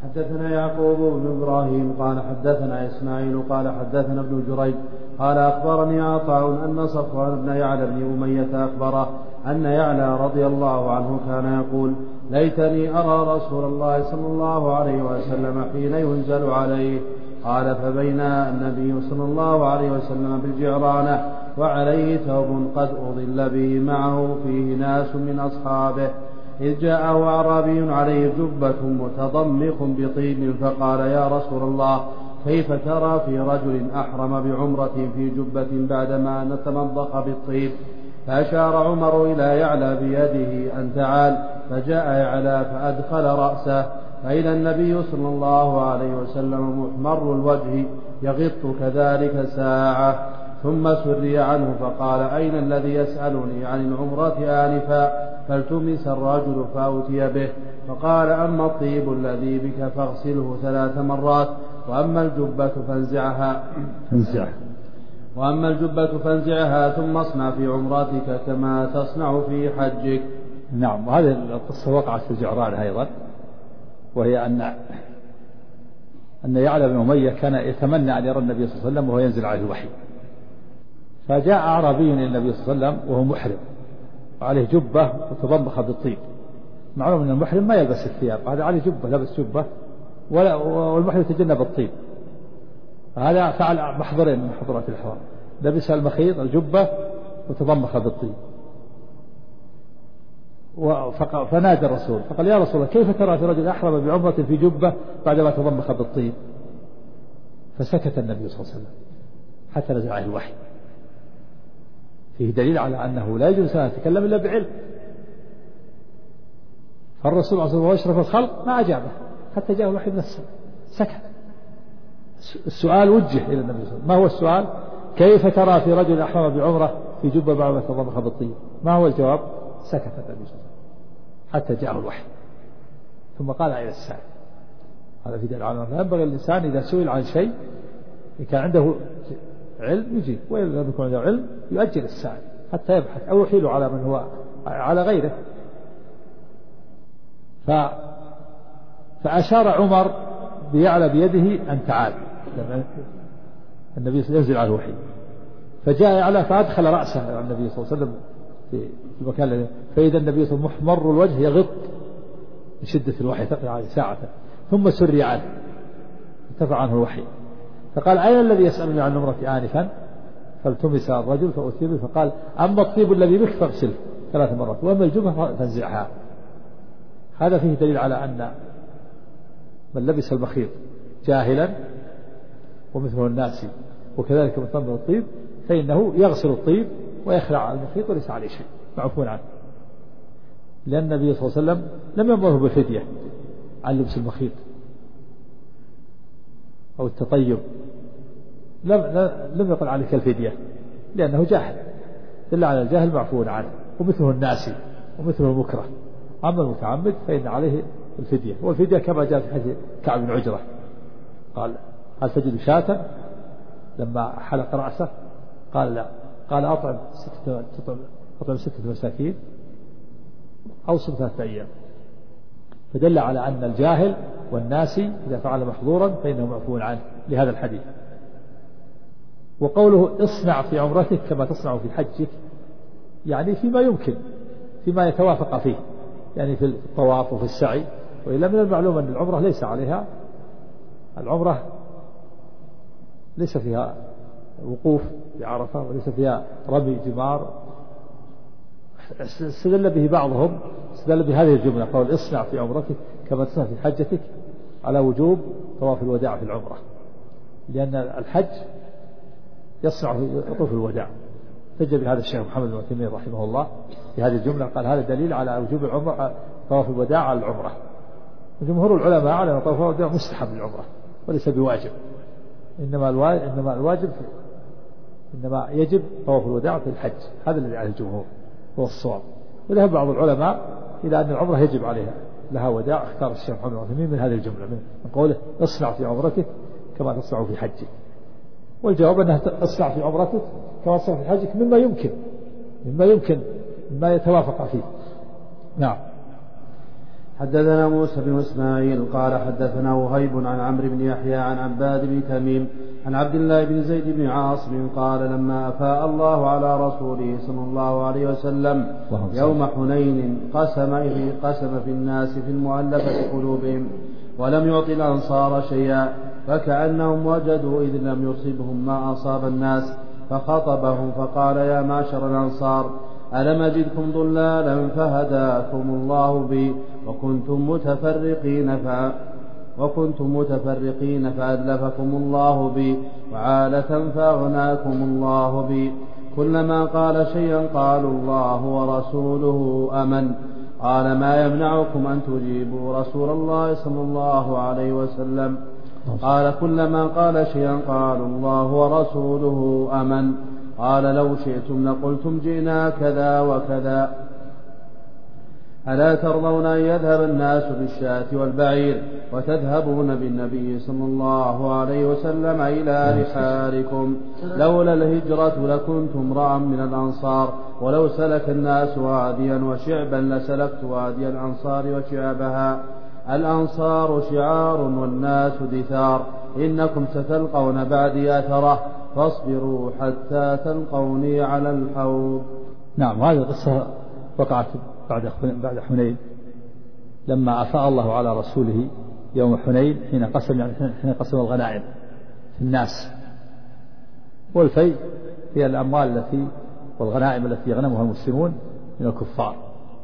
حدثنا يعقوب بن إبراهيم قال حدثنا إسماعيل قال حدثنا ابن جريج قال أخبرني عطاء أن صفوان بن يعلى بن أمية أخبره أن يعلى رضي الله عنه كان يقول ليتني أرى رسول الله صلى الله عليه وسلم حين ينزل عليه. قال فبينا النبي صلى الله عليه وسلم بالجعرانة وعليه ثوب قد أضل به معه فيه ناس من أصحابه إذ جاءه أعرابي عليه جبة متضمخ بطيب فقال يا رسول الله كيف ترى في رجل أحرم بعمرة في جبة بعدما نتمضخ بالطيب؟ فأشار عمر إلى يعلى بيده أن تعال، فجاء يعلى فأدخل رأسه فإذا النبي صلى الله عليه وسلم محمر الوجه يغط كذلك ساعة، ثم سري عنه فقال أين الذي يسألني عن العمرة آنفا؟ فالتمس الرجل فأتي به فقال أما الطيب الذي بك فاغسله 3 مرات وأما الجبة فانزعها ثم اصنع في عمرتك كما تصنع في حجك. نعم. وهذه القصة وقعت في الجعرانة أيضا، وهي أن يعلى بن أمية كان يتمنى أن يرى النبي صلى الله عليه وسلم وهو ينزل عليه الوحي، فجاء أعرابي إلى النبي صلى الله عليه وسلم وهو محرم وعليه جبة متضمخة بالطيب. معلوم أن المحرم ما يلبس الثياب، هذا عليه جبة لبس جبة والمحرم يتجنب الطيب. هذا فعل محظورين من محظورات الإحرام، لبس المخيط الجبة متضمخة بالطيب. فنادى الرسول فقال يا رسول الله كيف ترى في رجل أحرم بعمرة في جبة بعدما تضمخ بالطيب؟ فسكت النبي صلى الله عليه وسلم حتى نزل عليه الوحي. فيه دليل على أنه لا يجوز أن يتكلم إلا بعلم. فالرسول عليه الصلاة والسلام وأشرف الخلق ما أجابه حتى جاء الوحي من السماء، سكت. السؤال وجه إلى النبي صلى الله عليه وسلم، ما هو السؤال؟ كيف ترى في رجل أحرم بعمرة في جبة بعدما تضمخ بالطيب؟ ما هو الجواب؟ سكت النبي صلى الله عليه وسلم حتى جاءه الوحي، ثم قال إلى السائل. هذا في دليل على أنه ينبغي الإنسان إذا سئل عن شيء إن كان عنده علم يجيب، وإن لم يكن عنده علم يؤجل السائل حتى يبحث أو يحيل على من هو على غيره. فأشار عمر بيعلى بيده أن تعال لما النبي ينزل على الوحي، فجاء يعلى فأدخل رأسه على النبي صلى الله عليه وسلم في المكان الذي، فإذا النبي صلى الله عليه وسلم محمر الوجه يغط من شدة الوحي تقع عليه ساعة، ثم سري عنه ارتفع عنه الوحي. فقال أين الذي يسألني عن العمرة آنفا؟ فالتمس الرجل فأتي به فقال أما الطيب الذي بك فاغسله 3 مرات وأما الجبهة فانزعها. هذا فيه دليل على أن من لبس المخيط جاهلا ومثله الناس وكذلك من طمر الطيب فإنه يغسل الطيب ويخلع المخيط وليس عليه شيء، معفون عنه، لأن النبي صلى الله عليه وسلم لم يأمره بالفدية عن لبس المخيط أو التطيب، لم يقل عليك الفدية لأنه جاهل، دل على الجاهل معفون عنه ومثله الناسي ومثله المكره. أما المتعمد فإن عليه الفدية، والفدية كما جاء في حديث كعب بن عجرة قال هل تجد شاة لما حلق رأسه؟ قال لا. قال أطعم 6 مساكين أو صم 3 أيام. فدل على أن الجاهل والناسي إذا فعل محظورا فإنه معفو عنه لهذا الحديث. وقوله اصنع في عمرتك كما تصنع في حجك يعني فيما يمكن، فيما يتوافق فيه، يعني في الطواف وفي السعي. وإلا من المعلوم أن العمرة ليس عليها، العمرة ليس فيها وقوف بعرفة وليس فيها رمي جمار. استدل به بعضهم، استدل بهذه الجملة قال اصنع في عمرتك كما تصنع في حجتك على وجوب طواف الوداع في العمرة، لأن الحج يصنع في طواف الوداع. احتج بهذا الشيخ محمد بن عثيمين رحمه الله في هذه الجملة، قال هذا دليل على وجوب العمرة طواف الوداع على العمرة. وجمهور العلماء على أن طواف الوداع مستحب للعمرة وليس بواجب، إنما الواجب إنما يجب طواف الوداع في الحج. هذا الذي عليه الجمهور هو الصواب. وذهب بعض العلماء إلى أن العمرة يجب عليها لها وداع، اختار الشيخ محمد بن عثيمين من هذه الجملة من قوله اصنع في عمرتك كما تصنع في حجك. والجواب أنها اصنع في عمرتك كما تصنع في حجك مما يمكن مما يتوافق فيه. نعم. حدثنا موسى بن إسماعيل قال حدثنا وهيب عن عمرو بن يحيى عن عباد بن تميم عن عبد الله بن زيد بن عاصم قال لما أفاء الله على رسوله صلى الله عليه وسلم يوم حنين قسم في الناس في المؤلفة قلوبهم ولم يعط الأنصار شيئا فكأنهم وجدوا إذ لم يصبهم ما أصاب الناس فخطبهم فقال يا معشر الأنصار ألم أجدكم ضلالا فهداكم الله بي وكنتم متفرقين فألفكم الله بي وعالة فأغناكم الله بي كلما قال شيئا قالوا الله ورسوله أمن قال ما يمنعكم أن تجيبوا رسول الله صلى الله عليه وسلم قال كلما قال شيئا قالوا الله ورسوله أمن قال لو شئتم لقلتم جئنا كذا وكذا ألا ترضون أن يذهب الناس بالشاة والبعير وتذهبون بالنبي صلى الله عليه وسلم إلى رحالكم لولا الهجرة لكنتم امرأ من الأنصار ولو سلك الناس واديا وشعبا لسلكت وادي الأنصار وشعبها الأنصار شعار والناس دثار إنكم ستلقون بعدي أثرة فاصبروا حتى تلقوني على الحوض. نعم هذه القصة وقعت بعد حنين لما أفاء الله على رسوله يوم حنين حين قسم الغنائم في الناس والفيء هي الأموال التي والغنائم التي يغنمها المسلمون من الكفار.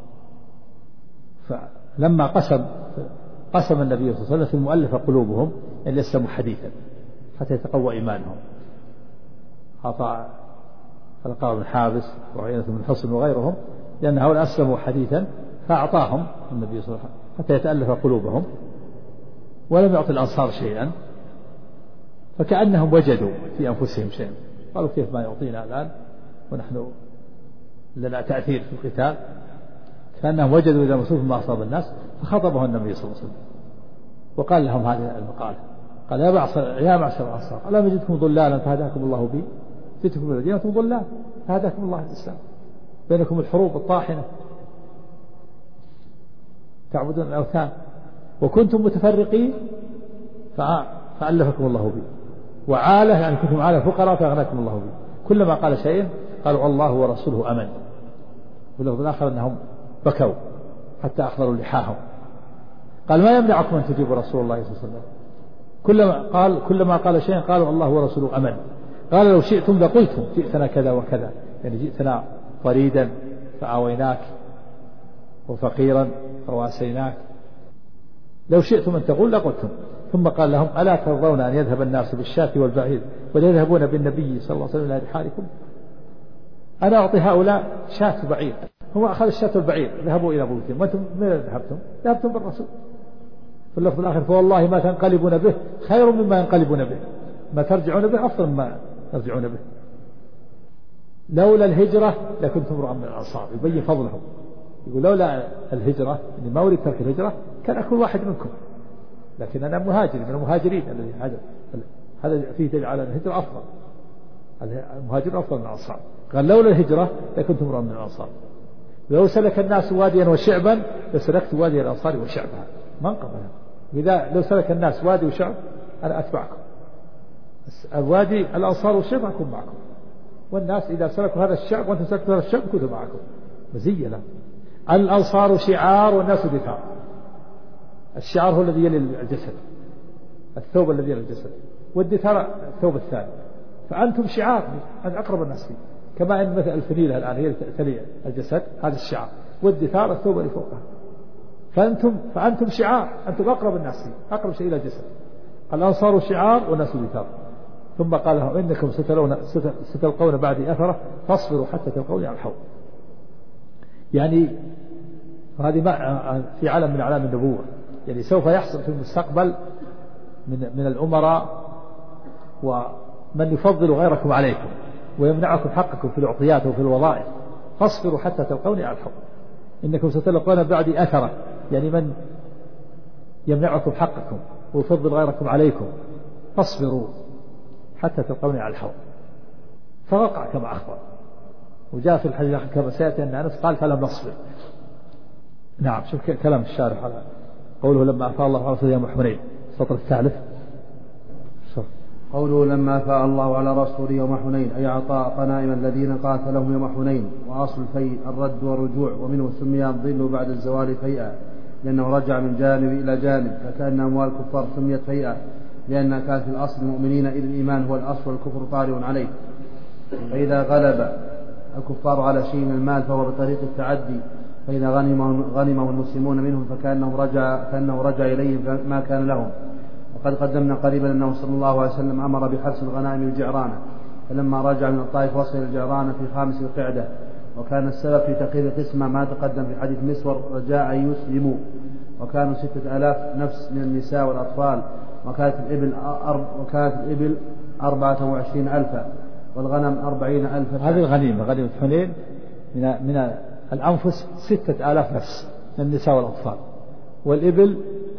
فلما قسم النبي صلى الله عليه وسلم في المؤلفة قلوبهم أن يسلموا حديثا حتى يتقوى إيمانهم. أعطى القاضي بن حابس وعيينة بن حصن وغيرهم لأن هؤلاء أسلموا حديثا فأعطاهم النبي صلى الله عليه وسلم حتى يتألف قلوبهم ولم يعطي الأنصار شيئا فكأنهم وجدوا في أنفسهم شيئا قالوا كيف ما يعطينا الآن ونحن لنا تأثير في القتال كأنهم وجدوا إذا مصروف ما أصاب الناس فخطبه النبي صلى الله عليه وسلم وقال لهم هذه المقالة قال يا معشر الأنصار ألم يجدكم ضلالا فهداكم الله بي جئتكم من المدينة ضلال فهداكم الله الإسلام بينكم الحروب الطاحنة تعبدون الأوثان وكنتم متفرقين فألفكم الله بي وعالة يعني كنتم عالة فقراء فأغناكم الله بي كلما قال شيء قالوا الله ورسوله أمن واللفظ الآخر أنهم بكوا حتى أخضروا لحاهم قال ما يمنعكم أن تجيبوا رسول الله صلى الله عليه وسلم كلما قال شيء قالوا الله ورسوله أمن قال لو شئتم لقلتم جئتنا كذا وكذا يعني جئتنا فريدا فآويناك وفقيرا فواسيناك لو شئتم أن تقول لقلتم ثم قال لهم ألا ترضون أن يذهب الناس بالشاة والبعير وليذهبون بالنبي صلى الله عليه وسلم إلى رحالكم أنا أعطي هؤلاء شاة بعير هو أخذ الشاة والبعير ذهبوا إلى بيوتهم وأنتم من ذهبتم بالرسول في اللفظ الآخر فوالله ما تنقلبون به خير مما ينقلبون به ما ترجعون به أفضل مما ترجعون به لولا الهجرة لكنتم امرأ من الأنصار يبين فضلهم يقول لولا الهجرة يعني ما أريد ترك الهجرة كان أكون واحد منكم لكن أنا مهاجر من المهاجرين الذي هاجر هذا فيه دليل على الهجرة أفضل المهاجر أفضل من الأنصار قال لولا الهجرة لكنتم امرأ من الأنصار لو سلك الناس واديا وشعبا لسلكت وادي الأنصار وشعبها منقبها إذا لو سلك الناس وادي وشعب أنا أتبعكم الوادي الأنصار والشعب أكون معكم والناس إذا سلكوا هذا الشعب وأنتم سلكتوا هذا الشعب كنتم معكم مزية له الأنصار شعار والناس دثار الشعار هو الذي يلي الجسد الثوب الذي يلي الجسد والدثار الثوب الثاني فأنتم شعار أن أقرب الناس فيه كما أن مثل الفنيلة الآن هي تلي الجسد هذا الشعار والدثار الثوب اللي فوقها فأنتم شعار أنتم أقرب الناس فيه أقرب شيء إلى الجسد الأنصار شعار والناس دثار ثم قال لهم إنكم ستلقون بعدي أثرة فاصبروا حتى تلقوني على الحوض يعني هذه في علم من أعلام النبوة يعني سوف يحصل في المستقبل من الأمراء ومن يفضل غيركم عليكم ويمنعكم حقكم في العطيات وفي الوظائف فاصبروا حتى تلقوني على الحوض إنكم ستلقون بعدي أثرة يعني من يمنعكم حقكم ويفضل غيركم عليكم فاصبروا حتى تلقوني على الحوض فوقع كما أخبر وجاء في الحديث كما سيأتي أن أنس قال فلم نصبر نعم. شوف كلام الشارح على قوله لما أفاء الله على رسوله يوم حنين، السطر الثالث. قوله لما أفاء الله على رسوله يوم حنين أي أعطى غنائم الذين قاتلهم يوم حنين. وأصل الفيء الرد والرجوع، ومنه سمي الظل بعد الزوال فيئا لأنه رجع من جانب إلى جانب، فكأن أموال الكفار سميت فيئا لأنها كانت في الأصل المؤمنين إذ الإيمان هو الأصل والكفر طارئ عليه. فإذا غلب الكفار على شيء من المال فهو بطريق التعدي، فإذا غنمه المسلمون منهم فكأنه رجع إليهم ما كان لهم. وقد قدمنا قريبا أنه صلى الله عليه وسلم أمر بحبس الغنائم الجعرانة، فلما رجع من الطائف وصل الجعرانة في 5 القعدة، وكان السبب في تقرير القسمة ما تقدم في حديث مسور رجاء أن يسلموا، وكانوا 6000 نفس من النساء والأطفال، وكانت الإبل 24,000 والغنم 40,000. هذه الغنيمة غنيمة حنين من الأنفس 6000 نفس من النساء والأطفال، والإبل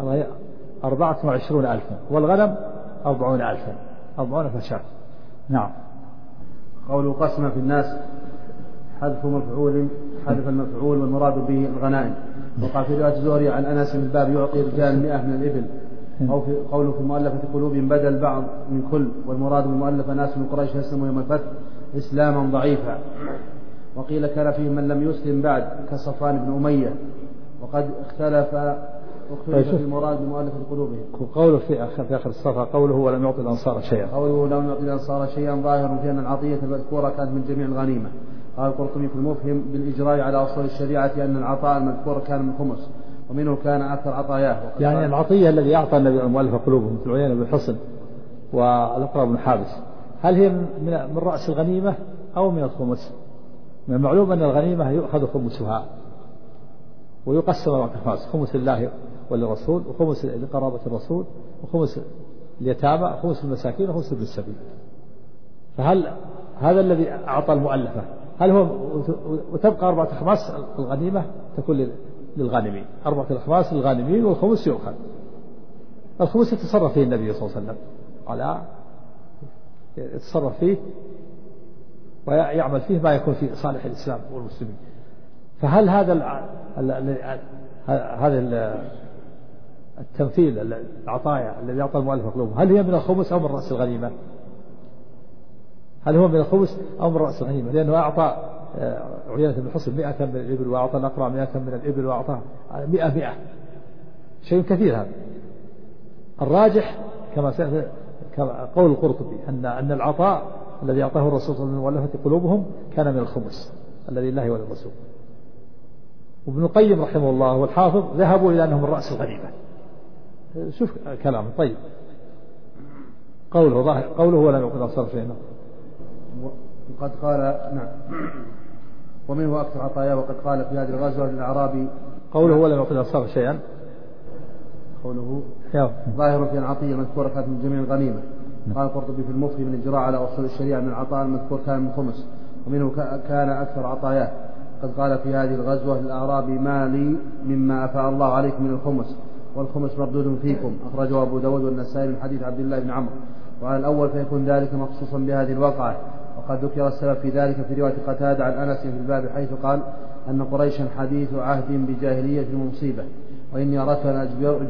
24,000 والغنم 40,000 فشاة. نعم. قول قسم في الناس حذف المفعول والمراد به الغنائم. وقع في رواية الزهري عن أنس من الباب يعطي رجال 100 من الإبل. أو في قوله في مؤلفة قلوبهم بدل بعض من كل، والمراد بالمؤلفة ناس من قريش يسلموا يوم الفتح إسلاما ضعيفا. وقيل كان فيه من لم يسلم بعد كصفوان بن أمية، وقد اختلف في المراد بمؤلفة قلوبهم. قوله في آخر الصفحة قوله ولم يعطي الأنصار شيئا. قوله لم يعطي الأنصار شيئا ظاهر في أن العطية المذكورة كانت من جميع الغنيمة. قال القرطبي في المفهم بالإجراء على أصول الشريعة أن العطاء المذكور كان من خمس، ومنه كان أكثر عطاياه. يعني العطية الذي أعطى النبي المؤلفة قلوبهم مثل عيينة بن حصن والأقرع بن حابس، هل هي من رأس الغنيمة أو من الخمس؟ من المعلوم أن الغنيمة يؤخذ خمسها ويقسم 4 أخماس، خمس لله وللرسول، وخمس لقرابة الرسول، وخمس اليتامى، وخمس المساكين، وخمس ابن السبيل. فهل هذا الذي أعطى المؤلفة هل هو وتبقى 4 أخماس الغنيمة تكون للغانمين، 4 أخماس للغانمين، والخمس يؤخذ. الخمس يتصرف فيه النبي صلى الله عليه وسلم، يتصرف فيه ويعمل فيه ما يكون في صالح الإسلام والمسلمين. فهل هذا التمثيل العطايا الذي أعطى المؤلف قلوبهم هل هي من الخمس أو من رأس الغنيمة؟ هل هو من الخمس أو من رأس الغنيمة؟ لأنه أعطى عيينة بن حصن 100 من الإبل، وأعطى الأقرع 100 من الإبل، وأعطى 100 شيء كثير. هذا الراجح كما قول القرطبي أن العطاء الذي أعطاه الرسول صلى الله عليه وسلم مؤلفة قلوبهم كان من الخمس الذي لله وللرسول. وابن القيم رحمه الله والحافظ ذهبوا إلى أنه من رأس الغنيمة. شوف كلام طيب. قوله ولم يعطي الأنصار شيئا، وقد قال نعم ومنه أكثر عطاياه. وقد قال في هذه الغزوة للأعرابي قوله ولم يعطي الأنصار شيئا، قوله ظاهر في العطية المذكورة كانت من جميع الغنيمة. قال القرطبي في المفهم من الإجراء على أصول الشريعة من العطاء المذكور كان من خمس، ومنه كان أكثر عطاياه. قد قال في هذه الغزوة للأعرابي ما لي مما أفاء الله عليكم من الخمس، والخمس مردود فيكم. أخرجه أبو داود والنسائي من حديث عبد الله بن عمرو. وعلى الأول فيكون ذلك مخصوصا بهذه الواقعة. وقد ذكر السبب في ذلك في رواية قتادة عن أنس في الباب حيث قال أن قريشا حديث عهد بجاهلية ومصيبة، وإني أردت أن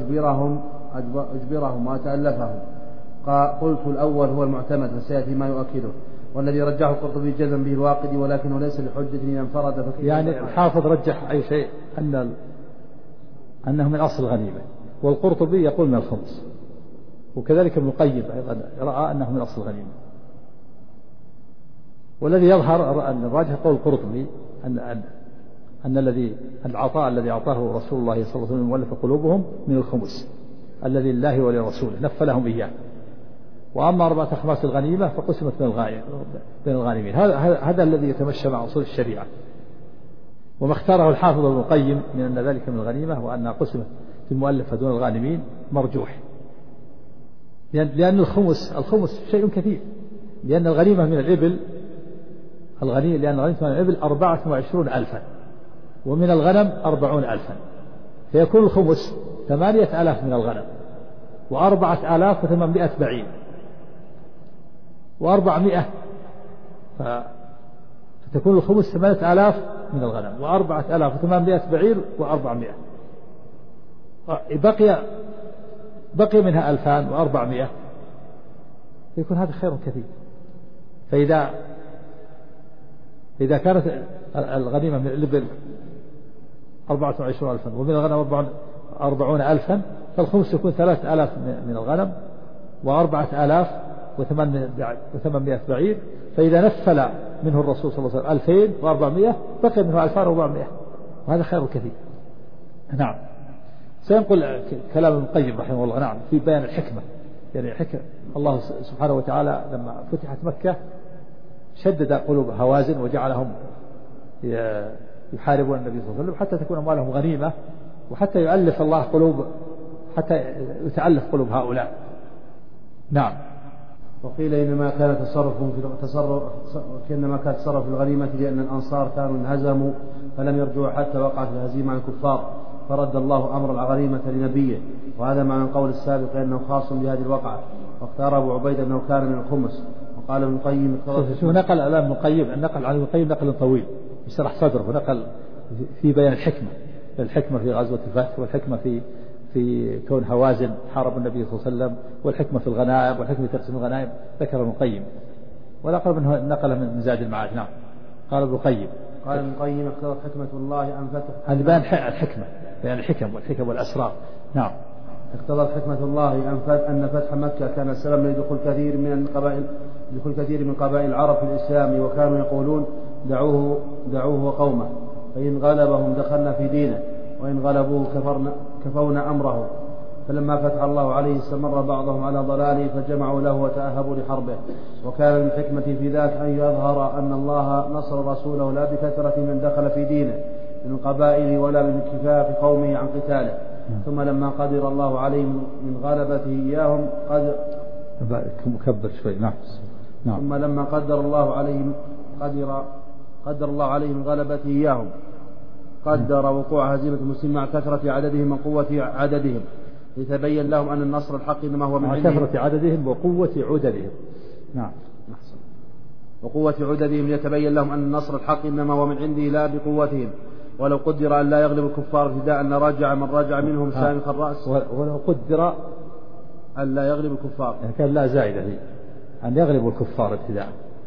أجبرهم وأتألفهم. قلت الأول هو المعتمد وسيأتي ما يؤكده، والذي رجحه القرطبي جزم به الواقدي ولكنه ليس لحجة إذا انفرد. يعني الحافظ رجح أي شيء أنه من أصل الغنيمة، والقرطبي يقول من الخمس، وكذلك ابن القيم أيضا رأى أنه من أصل الغنيمة. والذي يظهر أن الراجح قول القرطبي أن العطاء الذي أعطاه رسول الله صلى الله عليه وسلم مؤلف قلوبهم من الخمس الذي لله ولرسوله نفى لهم إياه. وأما 4 أخماس الغنيمة فقسمت بين الغانمين. هذا الذي يتمشى مع أصول الشريعة. وما اختاره الحافظ ابن القيم من أن ذلك من الغنيمة وأنها قسمت في المؤلفة دون الغانمين مرجوح، لأن الخمس شيء كثير، لأن الغنيمة من الإبل لأن الغنيمة من الإبل 24,000 ومن الغنم 40,000، فيكون الخمس 8,000 من الغنم، و4,800 بعير، و400 تكون الخمس 8000 من الغنم و4800 بعير و400 بقي منها 2400 يكون هذا خير كثير. فإذا كانت الغنيمة من الإبل 24,000 ومن الغنم 40,000 فالخمس يكون 3000 من الغنم و4800 بعير. فإذا نفل منه الرسول صلى الله عليه وسلم 2400 بقي منه 2400 وهذا خير كثير. نعم. سينقل كلام ابن القيم رحمه الله نعم في بيان الحكمة. يعني الله سبحانه وتعالى لما فتحت مكة شدد قلوب هوازن وجعلهم يحاربون النبي صلى الله عليه وسلم حتى تكون أموالهم غنيمة وحتى يؤلف الله قلوب حتى يتألف قلوب هؤلاء. نعم. وقيل إنما كان تصرف الغنيمة لأن الأنصار كانوا انهزموا فلم يرجعوا حتى وقعت الهزيمة عن الكفار فرد الله أمر الغنيمة لنبيه، وهذا معنى القول السابق أنه خاص بهذه الوقعة. واختار أبو عبيدة أنه كان من الخمس. وقال ابن القيم نقل على ابن القيم النقل عن ابن القيم نقل طويل يشرح صدره ونقل في بيان الحكمة في غزوة الفتح والحكمة في كون هوازن حارب النبي صلى الله عليه وسلم والحكمة في الغنائم والحكمة في تقسيم الغنائم ذكر ابن القيم ونقل منه نقل من زاد المعاد. نعم. قال ابن القيم اقتضت حكمة الله أن فتح هذا بيان الحكمة بيان الحكم والأسرار. نعم. اقتضت حكمة الله أن فتح مكة كان سببا لدخول كثير من قبائل العرب في الإسلام وكانوا يقولون دعوه وقومه فإن غلبهم دخلنا في دينه وإن غلبوه كفونا أمره. فلما فتح الله عليه استمر بعضهم على ضلاله فجمعوا له وتأهبوا لحربه. وكان من الحكمة في ذاك أن يظهر أن الله نصر رسوله لا بكثرة من دخل في دينه من القبائل ولا بانكفاف قومه عن قتاله. ثم لما قدر الله عليهم من غلبته إياهم مكبر شوي. نعم. ثم لما قدر الله عليهم من غلبته إياهم قدر وقوع هزيمة المسلمين مع كثرة عددهم وقوة عددهم لتبين لهم أن النصر الحق إنما هو من عنده كثرة عددهم وقوة عددهم. نعم. وقوة عددهم ليتبين لهم أن النصر الحق إنما هو من عنده لا بقوتهم. ولو قدر أن لا يغلب الكفار ابتداء أن رجع من رجع منهم شامخ الرأس. ولو قدر أن لا يغلب الكفار يعني كان لا زائدة هي أن يغلبوا الكفار ابتداء.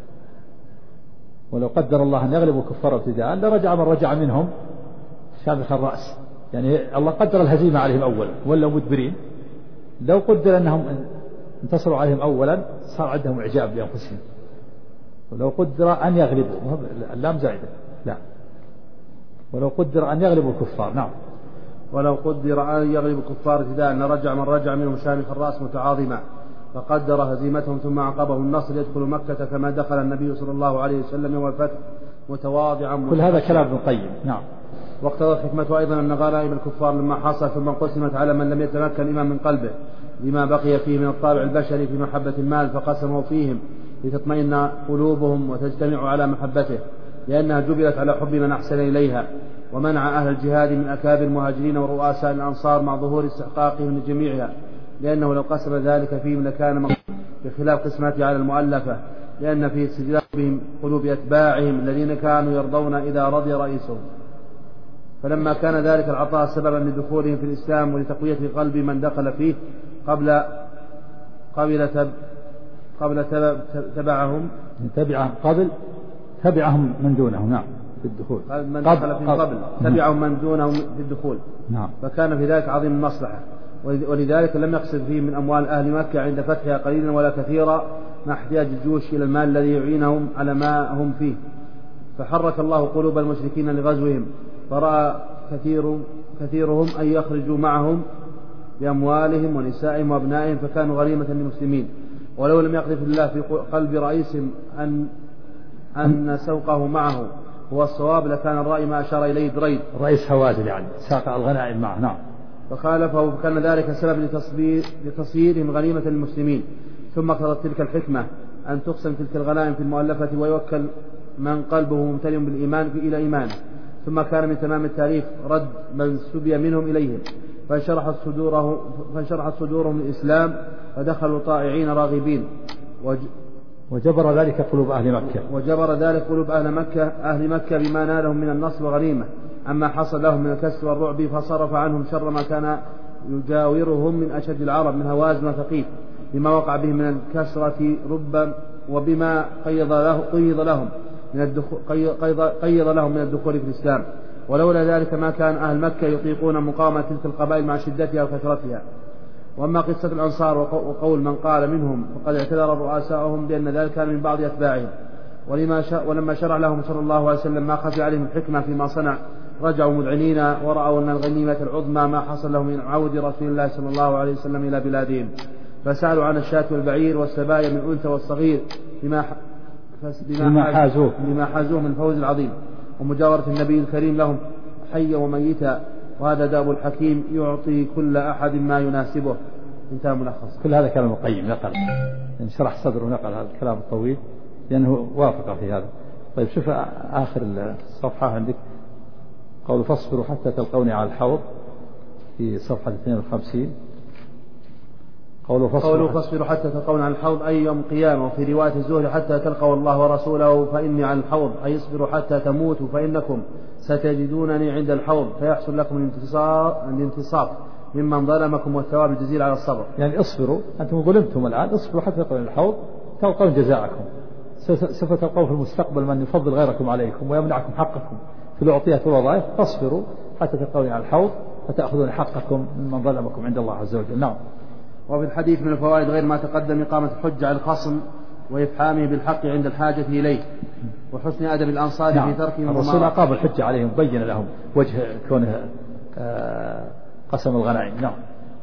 ولو قدر الله أن يغلبوا الكفار ابتداء لرجع من رجع منهم شامخ الرأس. يعني الله قدر الهزيمة عليهم أولا ولا مدبرين. لو قدر أنهم انتصروا عليهم أولا صار عندهم إعجاب بأنفسهم. ولو قدر أن يغلبوا اللام زائدة لا ولو قدر أن يغلبوا الكفار. نعم. ولو قدر أن يغلب الكفار ابتداء أن رجع من رجع منهم شامخ الرأس متعاظما فقدر هزيمتهم ثم عقبه النصر يدخل مكة كما دخل النبي صلى الله عليه وسلم يوم الفتح متواضعا. كل هذا كلام ابن القيم. نعم. واقتضت حكمته أيضا أن غنائم الكفار لما حصل ثم قسمت على من لم يتمكن إيمان من قلبه لما بقي فيه من الطابع البشري في محبة المال فقسموا فيهم لتطمئن قلوبهم وتجتمع على محبته لأنها جبلت على حب من أحسن إليها. ومنع أهل الجهاد من أكابر المهاجرين ورؤساء الأنصار مع ظهور استحقاقهم لجميعها لأنه لو قسم ذلك فيهم لكان بخلاف قسمته على المؤلفة لأن فيه استجلاب بهم قلوب أتباعهم الذين كانوا يرضون إذا رضي رئيسهم. فلما كان ذلك العطاء سببا لدخولهم في الإسلام ولتقوية قلب من دخل فيه قبل تبعهم من دونهم. نعم. في الدخول من دخل فيه قبل تبعهم من دونهم في الدخول. نعم. فكان في ذلك عظيم المصلحة ولذلك لم يقصد فيه من أموال أهل مكة عند فتحها قليلا ولا كثيرا مع احتياج الجيوش إلى المال الذي يعينهم على ما هم فيه. فحرك الله قلوب المشركين لغزوهم فرأى كثيرهم أن يخرجوا معهم بأموالهم ونسائهم وأبنائهم فكانوا غنيمة للمسلمين. ولو لم يقذف الله في قلب رئيسهم أن سوقه معه هو الصواب لكان الرأي ما أشار إليه دريد رئيس هوازن يعني ساق الغنائم معه. نعم. فخالفه فكان ذلك سبب لتصييرهم غنيمة للمسلمين. ثم اقتضت تلك الحكمة أن تقسم تلك الغنائم في المؤلفة ويوكل من قلبه ممتلئ بالإيمان إلى إيمانه. ثم كان من تمام التاريخ رد من سبي منهم إليهم فانشرحت صدورهم للإسلام فدخلوا طائعين راغبين وجبر ذلك قلوب أهل مكة بما نالهم من النصر والغنيمة. أما حصل لهم من الكسر والرعب فصرف عنهم شر ما كان يجاورهم من أشد العرب من هوازن وثقيف بما وقع به من الكسرة وبما قيض لهم من الدخول في الإسلام. ولولا ذلك ما كان أهل مكة يطيقون مقاومة تلك القبائل مع شدتها وكثرتها. وأما قصة الأنصار وقول من قال منهم فقد اعتذر رؤساءهم بأن ذلك كان من بعض أتباعهم. ولما شرع لهم صلى الله عليه وسلم ما خفي عليهم الحكمة فيما صنع رجعوا مذعنين ورأوا أن الغنيمة العظمى ما حصل لهم من عود رسول الله صلى الله عليه وسلم إلى بلادهم، فسألوا عن الشاة والبعير والسبايا من الأنثى والصغير بما حازوه من الفوز العظيم ومجاورة النبي الكريم لهم حيا وميتا. وهذا داب الحكيم يعطي كل أحد ما يناسبه. انتهى ملخص. كل هذا كلام القيم نقل، يعني شرح صدره ونقل هذا الكلام الطويل لأنه وافق في هذا. طيب شوف آخر الصفحة عندك قول فاصبروا حتى تلقوني على الحوض في صفحة 52. قوله فاصبروا حتى تلقوني على الحوض أي يوم قيامة. وفي رواية الزهري حتى تلقوا الله ورسوله فإني على الحوض أي اصبروا حتى تموتوا فإنكم ستجدونني عند الحوض فيحصل لكم الانتصاف ممن ظلمكم والثواب الجزيل على الصبر. يعني اصبروا، أنتم ظلمتم الآن، اصبروا حتى تلقوني على الحوض تلقون جزاءكم. سوف تلقون في المستقبل من يفضل غيركم عليكم ويمنعكم حقكم في الأعطيات والوظائف. فاصبروا حتى تلقوني على الحوض فتأخذون حقكم ممن ظلمكم عند الله عز وجل. نعم. وفي الحديث من الفوائد غير ما تقدم إقامة الحجة على الخصم وإفحامه بالحق عند الحاجة إليه وحسن أدب الأنصار في تركهم. الرسول أقام الحجة عليهم بين لهم وجه كونه قسم الغنائم. نعم.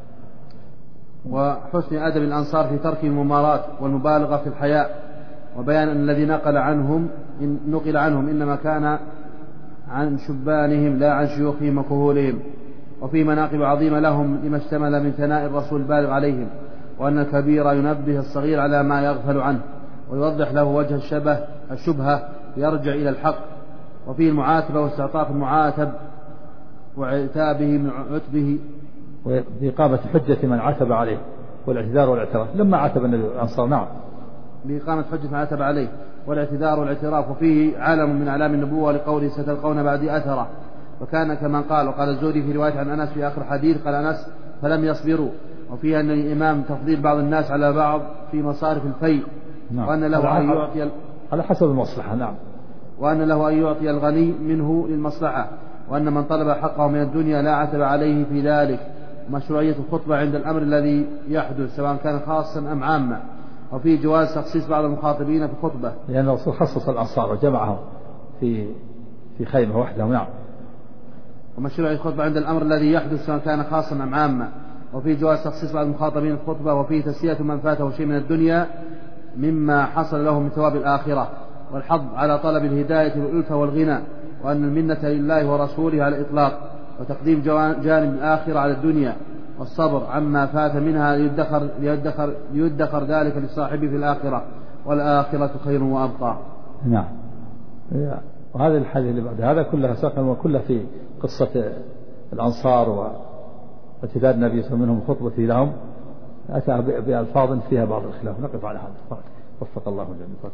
وحسن أدب الأنصار في ترك الممارات والمبالغة في الحياء وبيان أن الذي نقل عنهم إنما كان عن شبانهم لا عن شيوخهم وكهولهم. وفي مناقب عظيمة لهم لما اشتمل من ثناء الرسول البالغ عليهم وأن الكبير ينبه الصغير على ما يغفل عنه ويوضح له وجه الشبهة يرجع إلى الحق. وفيه المعاتبة واستعطاف المعاتب وعتابه من عتبه وإقامة حجة من عتب عليه والاعتذار والاعتراف لما عتب النبي الأنصار. نعم. بإقامة حجة من عتب عليه والاعتذار والاعتراف. وفيه علم من أعلام النبوة لقوله ستلقون بعدي أثرة. وكان كما قال. وقال الزهري في رواية عن أنس في آخر حديث قال أنس فلم يصبروا. وفيها أن الإمام تفضيل بعض الناس على بعض في مصارف الفيء. نعم. وأن له أن يعطي على حسب المصلحة. نعم. وأن له أن يعطي الغني منه للمصلحة. وأن من طلب حقه من الدنيا لا عتب عليه في ذلك. مشروعية الخطبة عند الأمر الذي يحدث سواء كان خاصا أم عاما. وفي جواز تخصيص بعض المخاطبين في الخطبة لأن الرسول خصص الأنصار وجمعهم في خيمة واحدة. نعم. ومشروع الخطبة عند الأمر الذي يحدث سواء كان خاصا أم عاما. وفي جواز تخصيص بعض المخاطبين الخطبة. وفي تسلية من فاته شيء من الدنيا مما حصل له من ثواب الآخرة والحظ على طلب الهداية والألفة والغنى. وأن المنة لله ورسوله على الإطلاق وتقديم جانب الآخرة على الدنيا والصبر عما فات منها ليدخر ذلك لصاحبه في الآخرة والآخرة خير وأبقى. نعم. وهذا الحديث اللي بعد هذا كلها ساقا وكلها في قصة الأنصار واعتداد النبي صلى الله عليه وسلم منهم خطبته لهم أتى بألفاظ فيها بعض الخلاف. نقف على هذا. وفق الله جميعا.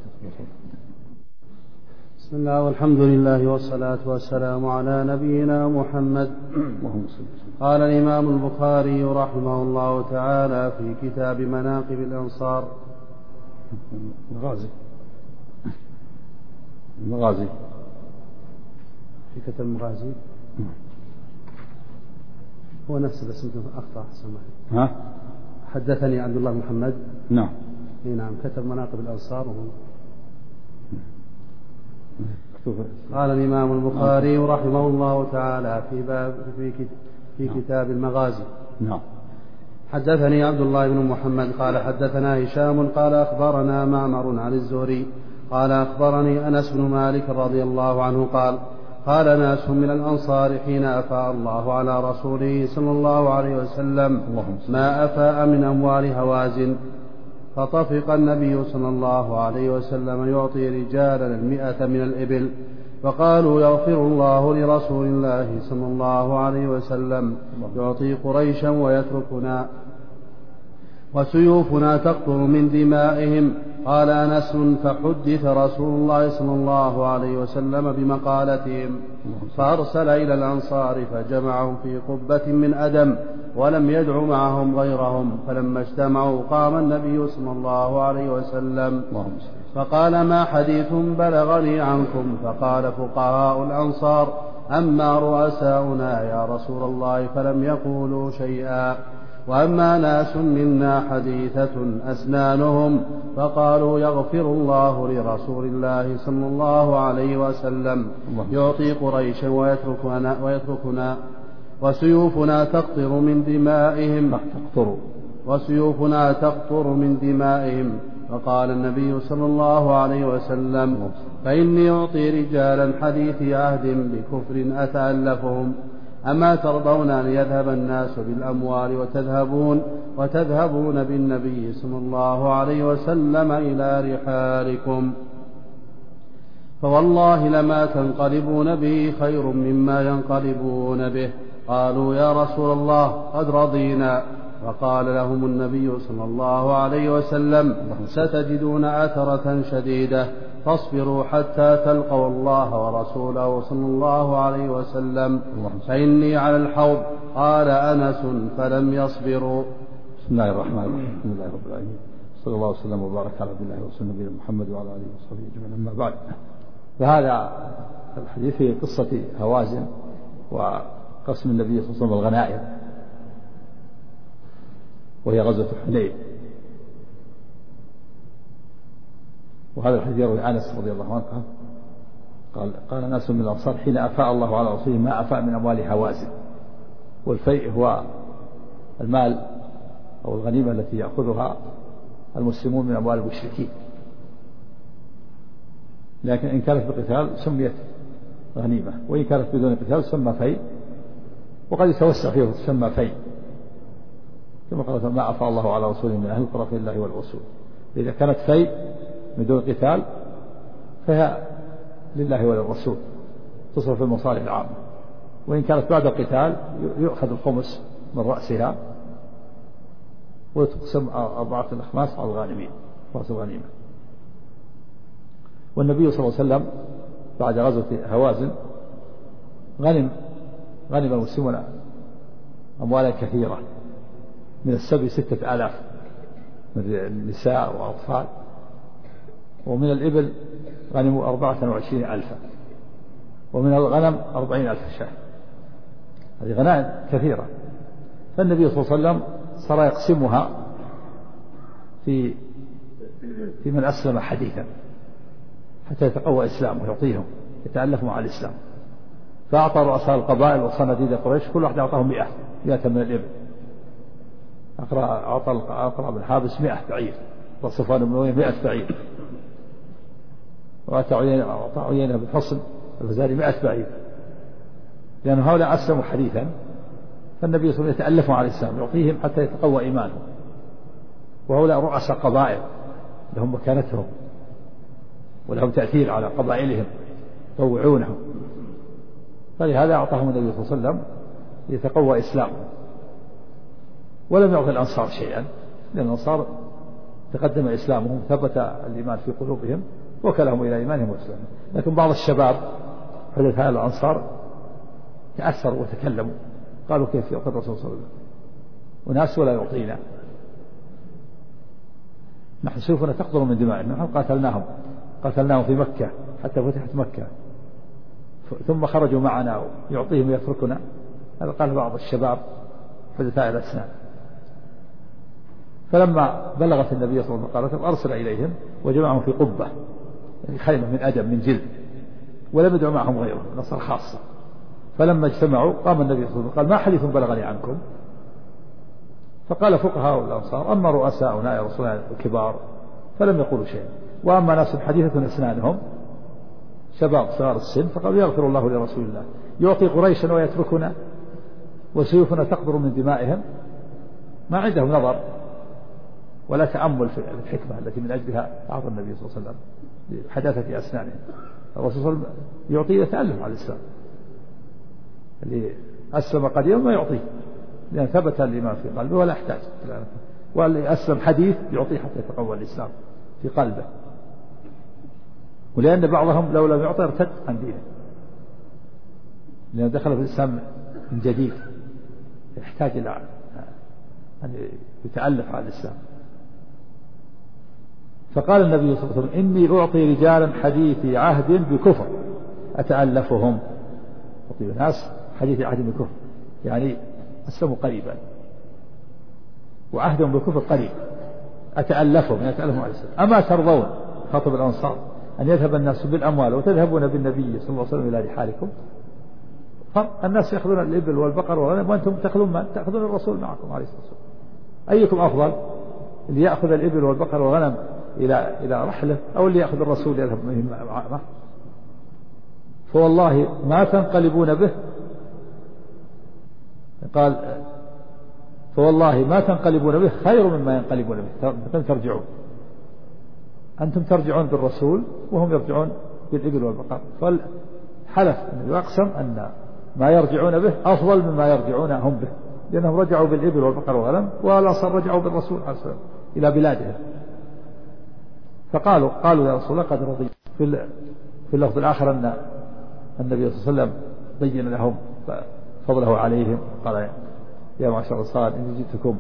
بسم الله والحمد لله والصلاة والسلام على نبينا محمد. قال الإمام البخاري رحمه الله تعالى في كتاب مناقب الأنصار المغازي في كتاب المغازي هو نفسه بس أخطأ سمح. حدثني عبد الله محمد. نعم. نعم. كتب مناقب الأنصار قال الإمام البخاري رحمه الله تعالى في كتاب المغازي. نعم. حدثني عبد الله بن محمد قال حدثنا هشام قال أخبرنا معمر عن الزهري قال أخبرني أنس بن مالك رضي الله عنه قال ناس من الأنصار حين أفاء الله على رسوله صلى الله عليه وسلم ما أفاء من أموال هوازن فطفق النبي صلى الله عليه وسلم يعطي رجالا 100 من الإبل فقالوا يغفر الله لرسول الله صلى الله عليه وسلم يعطي قريشا ويتركنا وسيوفنا تقطر من دمائهم قال أنس: فحدث رسول الله صلى الله عليه وسلم بمقالتهم، فأرسل إلى الأنصار فجمعهم في قبة من أدم، ولم يدع معهم غيرهم. فلما اجتمعوا قام النبي صلى الله عليه وسلم فقال: ما حديث بلغني عنكم؟ فقال فقهاء الأنصار: أما رؤساؤنا يا رسول الله فلم يقولوا شيئا، وأما ناس منا حديثة أسنانهم فقالوا: يغفر الله لرسول الله صلى الله عليه وسلم، يعطي قريشا ويتركنا وسيوفنا تقطر من دمائهم. فقال النبي صلى الله عليه وسلم: فإني أعطي رجالا حديث عهد بكفر أتألفهم، أما ترضون أن يذهب الناس بالأموال وتذهبون بالنبي صلى الله عليه وسلم إلى رحالكم، فوالله لما تنقلبون به خير مما ينقلبون به. قالوا: يا رسول الله قد رضينا. وقال لهم النبي صلى الله عليه وسلم: ستجدون أثرة شديدة، فاصبروا حتى تلقوا الله ورسوله صلى الله عليه وسلم، فإني على الحوض. قال أنس: فلم يصبروا. بسم الله الرحمن الرحيم. الحمد لله رب العالمين، صلى الله وسلم وبارك على عبد الله ورسوله نبينا محمد وعلى آله وصحبه أجمعين. أما بعد، فهذا الحديث في قصة هوازن وقسم النبي صلى الله عليه وسلم الغنائم، وهي غزوة حنين. وهذا الحديث يروي أنس رضي الله عنه قال ناس من الأنصار: حين أفاء الله على رسوله ما أفاء من أموال هوازن. والفيء هو المال أو الغنيمة التي يأخذها المسلمون من أموال المشركين، لكن إن كانت بقتال سميت غنيمة، وإن كانت بدون قتال سمى فيء، وقد يتوسع فيه تسمى فيء، كما قال: ما أفاء الله على رسوله من أهل القرى فلله والرسول. إذا كانت فيء بدون قتال فهي لله وللرسول، تصرف في المصالح العامة. وإن كانت بعد القتال يؤخذ الخمس من رأسها وتقسم 4 الأخماس على الغانمين، رأس الغنيمة. والنبي صلى الله عليه وسلم بعد غزوة هوازن غنم المسلمون أموالا كثيرة، من السبي 6000 من النساء وأطفال، ومن الإبل غنموا 24,000، ومن الغنم 40,000 شاة. هذه غنائم كثيرة. فالنبي صلى الله عليه وسلم صار يقسمها في من أسلم حديثا حتى يتقوى إسلامه ويعطيهم يتألفوا مع الإسلام. فأعطى رؤساء القبائل وصناديد قريش كل واحد أعطاهم 100 من الإبل. أعطى أقرأ بن حابس 100 بعير، وصفوان بن أمية 100 بعير، وأعطى عيينة بن حصن الفزاري 100 بعير، لأن هؤلاء أسلموا حديثا، فالنبي صلى الله عليه وسلم يتألفوا على الإسلام يعطيهم حتى يتقوى إيمانهم. وهؤلاء رؤساء قبائل لهم مكانتهم ولهم تأثير على قبائلهم يطوعونهم، فلهذا أعطاهم النبي صلى الله عليه وسلم يتقوى إسلامهم. ولم يعطي الأنصار شيئا، لأن الأنصار تقدم إسلامهم، ثبت الإيمان في قلوبهم، وكلهم إلى إيمانهم وإسلامهم. لكن بعض الشباب حدثاء الأنصار تأثروا وتكلموا، قالوا: كيف يعطي الرسول صلى الله عليه وسلم وناس ولا يعطينا؟ نحن سيوفنا تقطر من دمائنا، نحن قاتلناهم في مكة حتى فتحت مكة، ثم خرجوا معنا ويعطيهم ويتركنا. هذا قال بعض الشباب حدثاء الأسنان. فلما بلغت النبي صلى الله عليه وسلم أرسل إليهم وجمعهم في قبة، يعني خيمة من أدم من جلد، ولم يدعو معهم غيره، نصر خاصة. فلما اجتمعوا قام النبي صلى الله عليه وسلم قال: ما حديث بلغني عنكم؟ فقال فقهاء الأنصار: أما رؤساؤنا يا رسول الله الكبار فلم يقولوا شيئا، وأما ناس حديثة أسنانهم شباب صغار السن فقالوا: يغفر الله لرسول الله، يعطي قريشا ويتركنا وسيوفنا تقطر من دمائهم. ما عندهم نظر ولا تأمل في الحكمة التي من أجلها أعطى النبي صلى الله عليه وسلم لحداثة أسنانهم. الرسول صلى الله عليه وسلم يعطيه يتألف على الإسلام، اللي أسلم قديما ما يعطيه لأن ثبت الإيمان في قلبه ولا يحتاج، واللي أسلم حديث يعطيه حتى يتقوى الإسلام في قلبه، ولأن بعضهم لو لم يعطى ارتد عن دينه، لأنه دخل في الإسلام من جديد، يحتاج إلى أن يتألف على الإسلام. فقال النبي صلى الله عليه وسلم: إني أعطي رجالا حديثي عهد بكفر أتألفهم. أعطي ناس حديث عهد بكفر، يعني أسلموا قريبا وعهدهم بالكفر قريب، أتألفهم على الإسلام. أما ترضون، خاطب الأنصار، أن يذهب الناس بالأموال وتذهبون بالنبي صلى الله عليه وسلم إلى رحالكم؟ الناس يأخذون الإبل والبقر والغنم وأنتم تأخذون من؟ تأخذون الرسول معكم عليه الصلاة والسلام. أيكم أفضل، اللي يأخذ الإبل والبقر والغنم إلى رحله، أو اللي يأخذ الرسول يذهب معه؟ فوالله ما تنقلبون به، قال: فوالله ما تنقلبون به خير مما ينقلبون به. أنتم ترجعون، أنتم ترجعون بالرسول وهم يرجعون بالإبل والبقر. فالحلف أن يقسم أن ما يرجعون به أفضل مما يرجعون هم به، لأنهم رجعوا بالإبل والبقر والغنم، والأنصار رجعوا بالرسول عليه الصلاة والسلام إلى بلادهم. فقالوا يا رسول الله قد رضي. في اللفظ الآخر أن النبي صلى الله عليه وسلم بين لهم فضله عليهم، قال: يا معشر الأنصار إني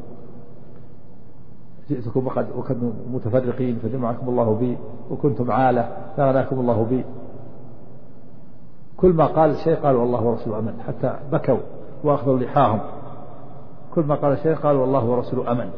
جئتكم وقد كنتم متفرقين فجمعكم الله بي، وكنتم عالة فغناكم الله بي. كل ما قال شيء قالوا الله ورسوله أمن، حتى بكوا وأخذوا لحاهم. كل ما قال شيء قالوا الله ورسوله أمن.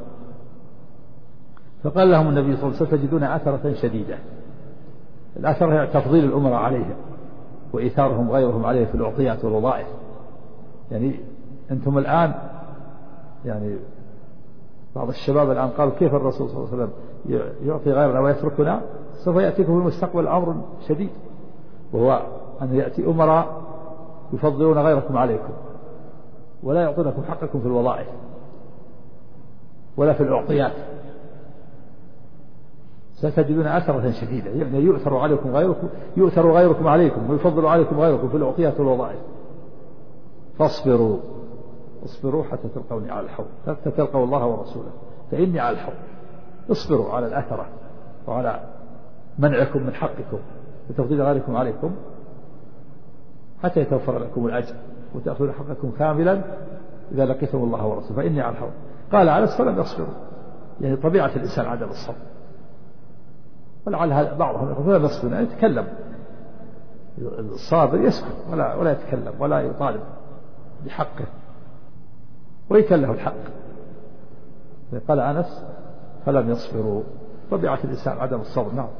فقال لهم النبي صلى الله عليه وسلم: ستجدون أثرة شديدة. الأثر هي تفضيل الأمراء عليهم وإيثارهم غيرهم عليه في الأعطيات والوظائف. يعني أنتم الآن، يعني بعض الشباب الآن قالوا: كيف الرسول صلى الله عليه وسلم يعطي غيرنا ويتركنا؟ سوف يأتيكم في المستقبل أمر شديد، وهو أن يأتي أمراء يفضلون غيركم عليكم ولا يعطونكم حقكم في الوظائف ولا في الأعطيات. ستجدون أثرة شديدة، يعني يؤثر غيركم عليكم ويفضل عليكم غيركم في الأعطيات والوظائف. فاصبروا حتى تلقوني على الحوض، حتى تلقوا الله ورسوله، فإني على الحوض. اصبروا على الأثرة وعلى منعكم من حقكم وتفضيل غيركم عليكم حتى يتوفر لكم الأجر وتأخذون حقكم كاملا إذا لقيتم الله ورسوله، فإني على الحوض. قال على فلم يصبروا، يعني طبيعة الإنسان عدم الصبر. ولعل بعضهم يقول: لا يصبر، يعني يتكلم. الصابر يسكت ولا يتكلم ولا يطالب بحقه ويكله الحق. قال أنس: فلم يصبروا، طبيعة الإنسان عدم الصبر. نعم.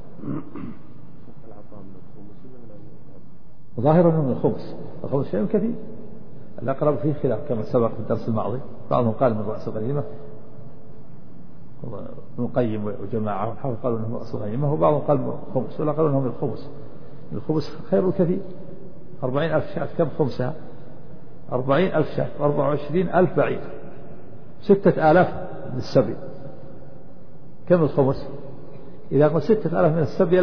ظاهرا من الخمس شيء كثير، الأقرب فيه خلاف كما سبق في الدرس الماضي. بعضهم قال من رأس الغنيمة، ابن القيم وجماعة قالوا انه رأس الغنيمة، وبعضهم قال من الخمس، ولا قالوا انه من الخمس. الخمس خير كثير. 40,000 شاة كم خمسها؟ 40,000 شاة، 24,000 بعير، 6,000 من السبي. كم الخمس؟ إذا قلت 6,000 من السبي،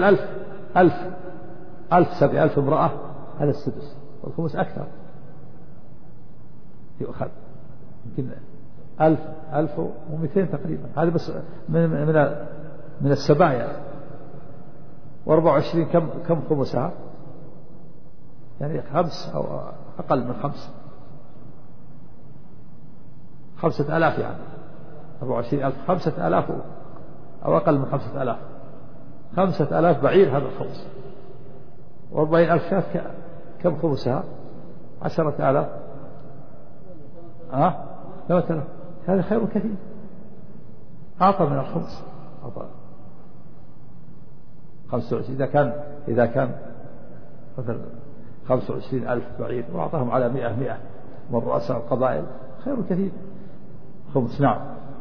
1000 سبي، 1000 امرأة، هذا السدس. والخمس أكثر، يؤخذ يمكن 1200 تقريبا. هذا بس من السبايا. و24 كم خمسها؟ يعني 5 أو أقل من 5,000 يعني 24,000 5,000 أو أقل من 5,000. 5,000 بعير هذا الخمس. و40,000 شاة كم خمسها؟ 10,000. 8,000. هذا خير كثير، أعطى من الخمس. أعطى 25. إذا كان مثلا 25,000 بعيد وأعطاهم على 100 من رؤساء القبائل، خير كثير خمس. نعم.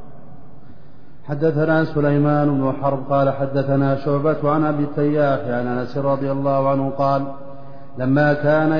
حدثنا سليمان بن حرب قال حدثنا شعبة عن أبي التياح عن أنس رضي الله عنه قال: لما كان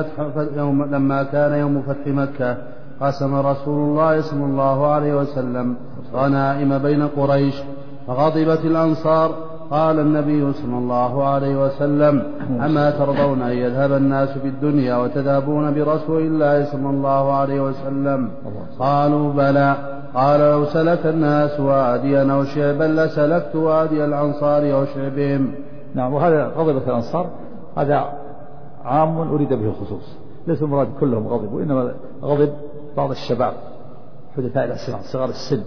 يوم فتح مكة قسم رسول الله صلى الله عليه وسلم غنائم بين قريش، فغضبت الأنصار. قال النبي صلى الله عليه وسلم: أما ترضون أن يذهب الناس بالدنيا وتذهبون برسول الله صلى الله عليه وسلم؟ قالوا: بلى. قال لو سلك الناس واديا أو شعبا لسلكت وادي الأنصار أو شعبهم. نعم. وهذا غضبة الأنصار هذا عام أريد به الخصوص، ليس المراد كلهم غضبوا، إنما غضب بعض الشباب حدثاء الإسلام صغار السن،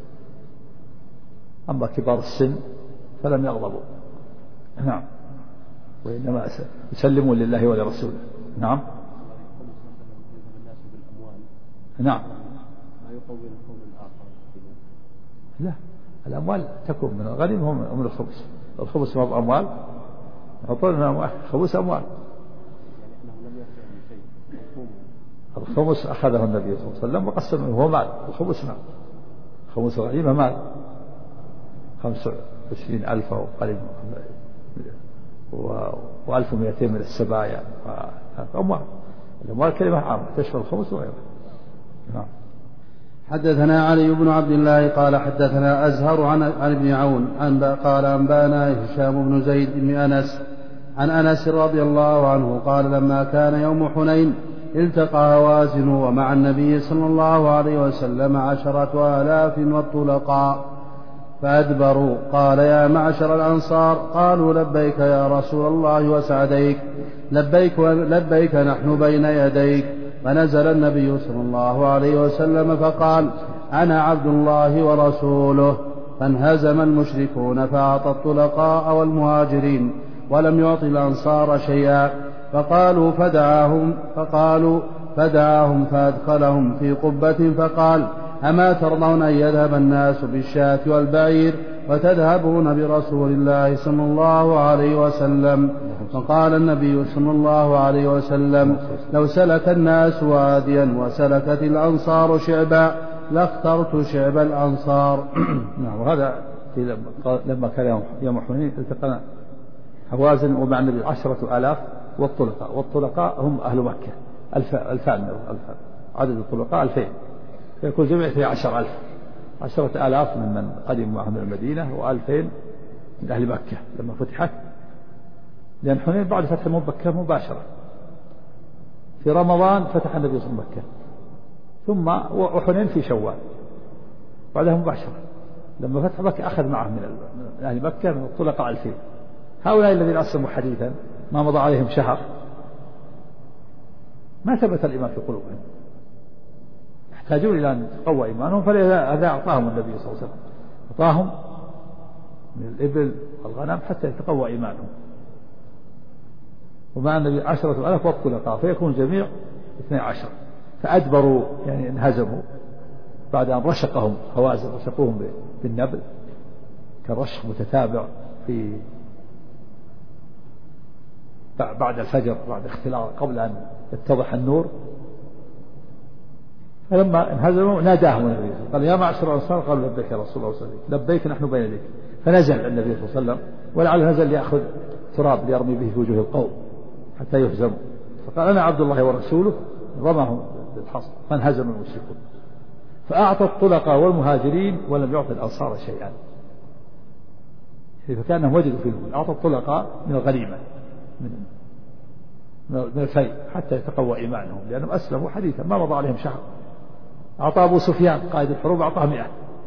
أما كبار السن فلم يغضبوا. نعم. وإنما يسلموا لله ولرسوله. نعم. نعم. لا، الأموال تكون من الغنم هم الخبز. الخبز ما هو أموال، يحطون خبز أموال. الخمس أخذه النبي صلى الله عليه وسلم وقسمه، هو مال. الخمس مال، خمس الغنيمة مال 25,000 أو قريب و1200 من السبايا أموال. الأموال كلمة عامة تشمل الخمس وغيره. نعم. حدثنا علي بن عبد الله قال حدثنا أزهر عن ابن عون قال أنبانا هشام بن زيد بن أنس عن أنس رضي الله عنه قال لما كان يوم حنين التقى هوازن ومع النبي صلى الله عليه وسلم 10,000 والطلقاء فأدبروا. قال يا معشر الأنصار قالوا لبيك يا رسول الله وسعديك، لبيك نحن بين يديك. فنزل النبي صلى الله عليه وسلم فقال أنا عبد الله ورسوله. فانهزم المشركون فأعطى الطلقاء والمهاجرين ولم يعط الأنصار شيئا. فقالوا فدعاهم فأدخلهم في قبة فقال أما ترضون أن يذهب الناس بالشاة والبعير وتذهبون برسول الله صلى الله عليه وسلم؟ فقال النبي صلى الله عليه وسلم لو سلك الناس واديا وسلكت الأنصار شعبا لاخترت شعب الأنصار. نعم. وهذا لما كان يوم حنين التقى هوازن ومع النبي 10,000 والطلقاء هم أهل مكة 2000 عدد الطلقاء 2000، فيكون جميع في 10,000 10,000 من قدم معهم من المدينة و2000 من أهل مكة لما فتحت، لأن حنين بعد فتح مكة مباشرة في رمضان فتح النبي صلى الله عليه وسلم مكة، ثم وحنين في شوال بعدها مباشرة. لما فتح مكة أخذ معه من أهل مكة من الطلقاء 2000. هؤلاء الذين أسلموا حديثا ما مضى عليهم شهر ما ثبت الإيمان في قلوبهم، يحتاجون إلى أن يتقوى إيمانهم، فلهذا أعطاهم النبي صلى الله عليه وسلم، أعطاهم من الإبل والغنم حتى يتقوى إيمانهم. ومع النبي 10,000 والطلقاء فيكون جميع 12. فأدبروا يعني انهزموا بعد أن رشقهم هوازن، رشقوهم بالنبل كرشق متتابع في بعد الفجر بعد اختلاط قبل أن يتضح النور. فلما انهزموا ناداهم النبي قال يا معشر الأنصار قالوا لبيك يا رسول الله وسلم لبيك نحن بين يديك. فنزل النبي صلى الله عليه وسلم ولعل نزل ليأخذ تراب ليرمي به في وجوه القوم حتى يهزموا، فقال أنا عبد الله ورسوله رماهم بالحصى فانهزم المشركون. فأعطى الطلقاء والمهاجرين ولم يعطي الأنصار شيئا، فكانهم وجدوا فيه. أعطى الطلقاء من الغنيمة من الفيء حتى يتقوى إيمانهم، لأنهم أسلموا حديثا ما مضى عليهم شهر. أعطى أبو سفيان قائد الحروب أعطاه 100.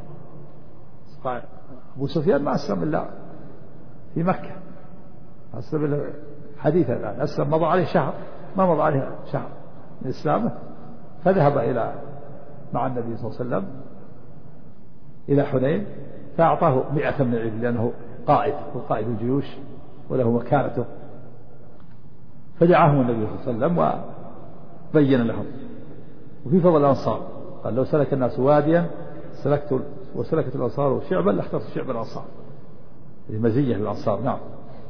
أبو سفيان ما أسلم إلا في مكة، أسلم إلا حديثا الآن، أسلم مضى عليه شهر، ما مضى عليه شهر من إسلامه. فذهب إلى مع النبي صلى الله عليه وسلم إلى حنين فأعطاه 100 من العبد لأنه قائد الجيوش وله مكانته. فدعاهم النبي صلى الله عليه وسلم وبين لهم. وفي فضل الأنصار قال لو سلك الناس واديا وسلكت الأنصار شعبا لاخترت شعب الأنصار، مزية للأنصار. نعم.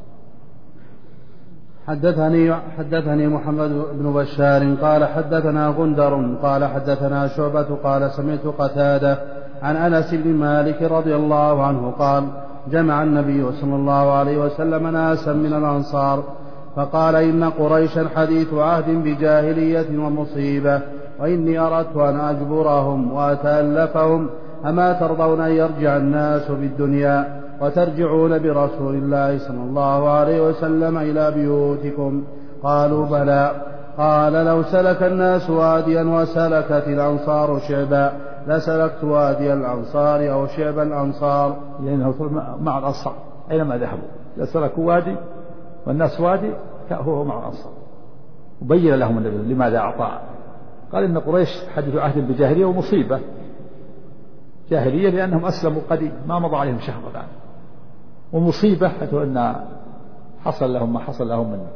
حدثني محمد بن بشار قال حدثنا غندر قال حدثنا شعبة قال سمعت قتادة عن أنس بن مالك رضي الله عنه قال جمع النبي صلى الله عليه وسلم ناسا من الأنصار فقال إن قريشا حديث عهد بجاهلية ومصيبة، وإني أردت أن أجبرهم وأتألفهم، أما ترضون أن يرجع الناس بالدنيا وترجعون برسول الله صلى الله عليه وسلم إلى بيوتكم؟ قالوا بلى. قال لو سلك الناس واديا وسلكت الأنصار شعبا لسلكت وادي الأنصار أو شعب الأنصار. لأنه مع الأنصار أينما ذهبوا لسلكوا وادي والناس وادي هو مع الأنصار. وبين لهم النبي لماذا أعطى. قال إن قريش حدث عهد بجاهلية ومصيبة جاهلية لأنهم أسلموا قديم ما مضى عليهم شهر الآن، ومصيبة حيث أن حصل لهم ما حصل لهم من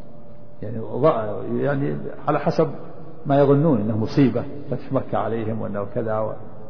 يعني على حسب ما يظنون إنه مصيبة فتح مكة عليهم وأنه كذا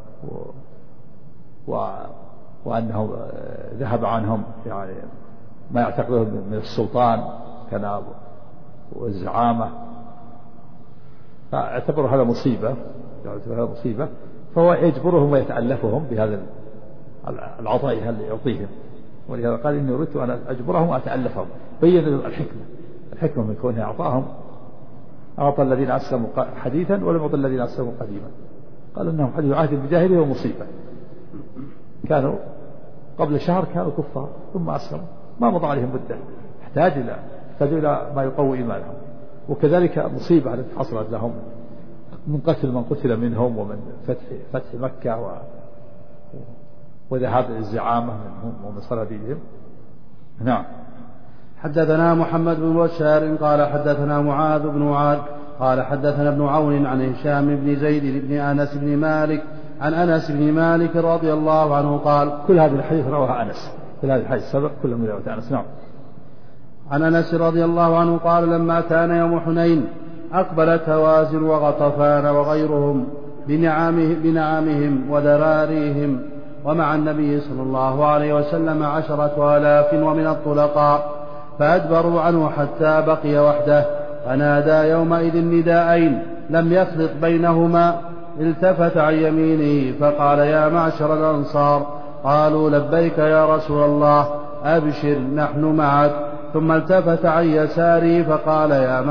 وأنه ذهب عنهم يعني ما يعتقده من السلطان كان والزعامة، فاعتبروا هذا مصيبة فهو يجبرهم ويتألفهم بهذا العطاء اللي يعطيهم. ولهذا قال إني أردت أن أجبرهم وأتألفهم. بين الحكمة من كونه أعطاهم أعطى الذين أسلموا حديثا ولم يعطي الذين أسلموا قديما. قال إنهم حدث عهد بجاهلية ومصيبة، كانوا قبل شهر كانوا كفار ثم أسلموا ما مضى عليهم مدة، احتاجوا إلى ما يقوي إيمانهم. وكذلك مصيبة التي حصلت لهم من قتل من قتل منهم ومن فتح مكة وذهاب الزعامة منهم ومن صناديدهم. نعم. حدثنا محمد بن بشار قال حدثنا معاذ بن معاذ قال حدثنا ابن عون عن هشام بن زيد بن أنس بن مالك عن أنس بن مالك رضي الله عنه قال. كل هذه الحديث رواها أنس، كل هذه الحديث سبق كل من رواية أنس. نعم. عن أنس رضي الله عنه قال لما كان يوم حنين أقبلت هوازن وغطفان وغيرهم بنعامهم وذراريهم ومع النبي صلى الله عليه وسلم 10,000 ومن الطلقاء، فأدبروا عنه حتى بقي وحده، فنادى يومئذ نداءين لم يخلط بينهما، التفت عن يمينه فقال يا معشر الأنصار، قالوا لبيك يا رسول الله أبشر نحن معك، ثم التفت عن يساره فقال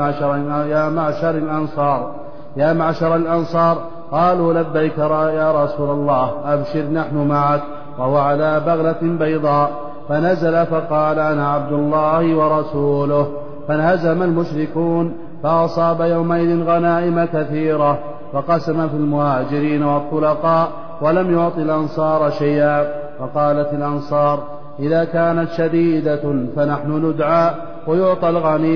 يا معشر الأنصار قالوا لبيك يا رسول الله أبشر نحن معك، وهو على بغلة بيضاء، فنزل فقال أنا عبد الله ورسوله، فانهزم المشركون فأصاب يومئذ غنائم كثيرة، وقسم في المهاجرين والطلقاء ولم يعط الأنصار شيئا. فقالت الأنصار إذا كانت شديدة فنحن ندعى ويعطى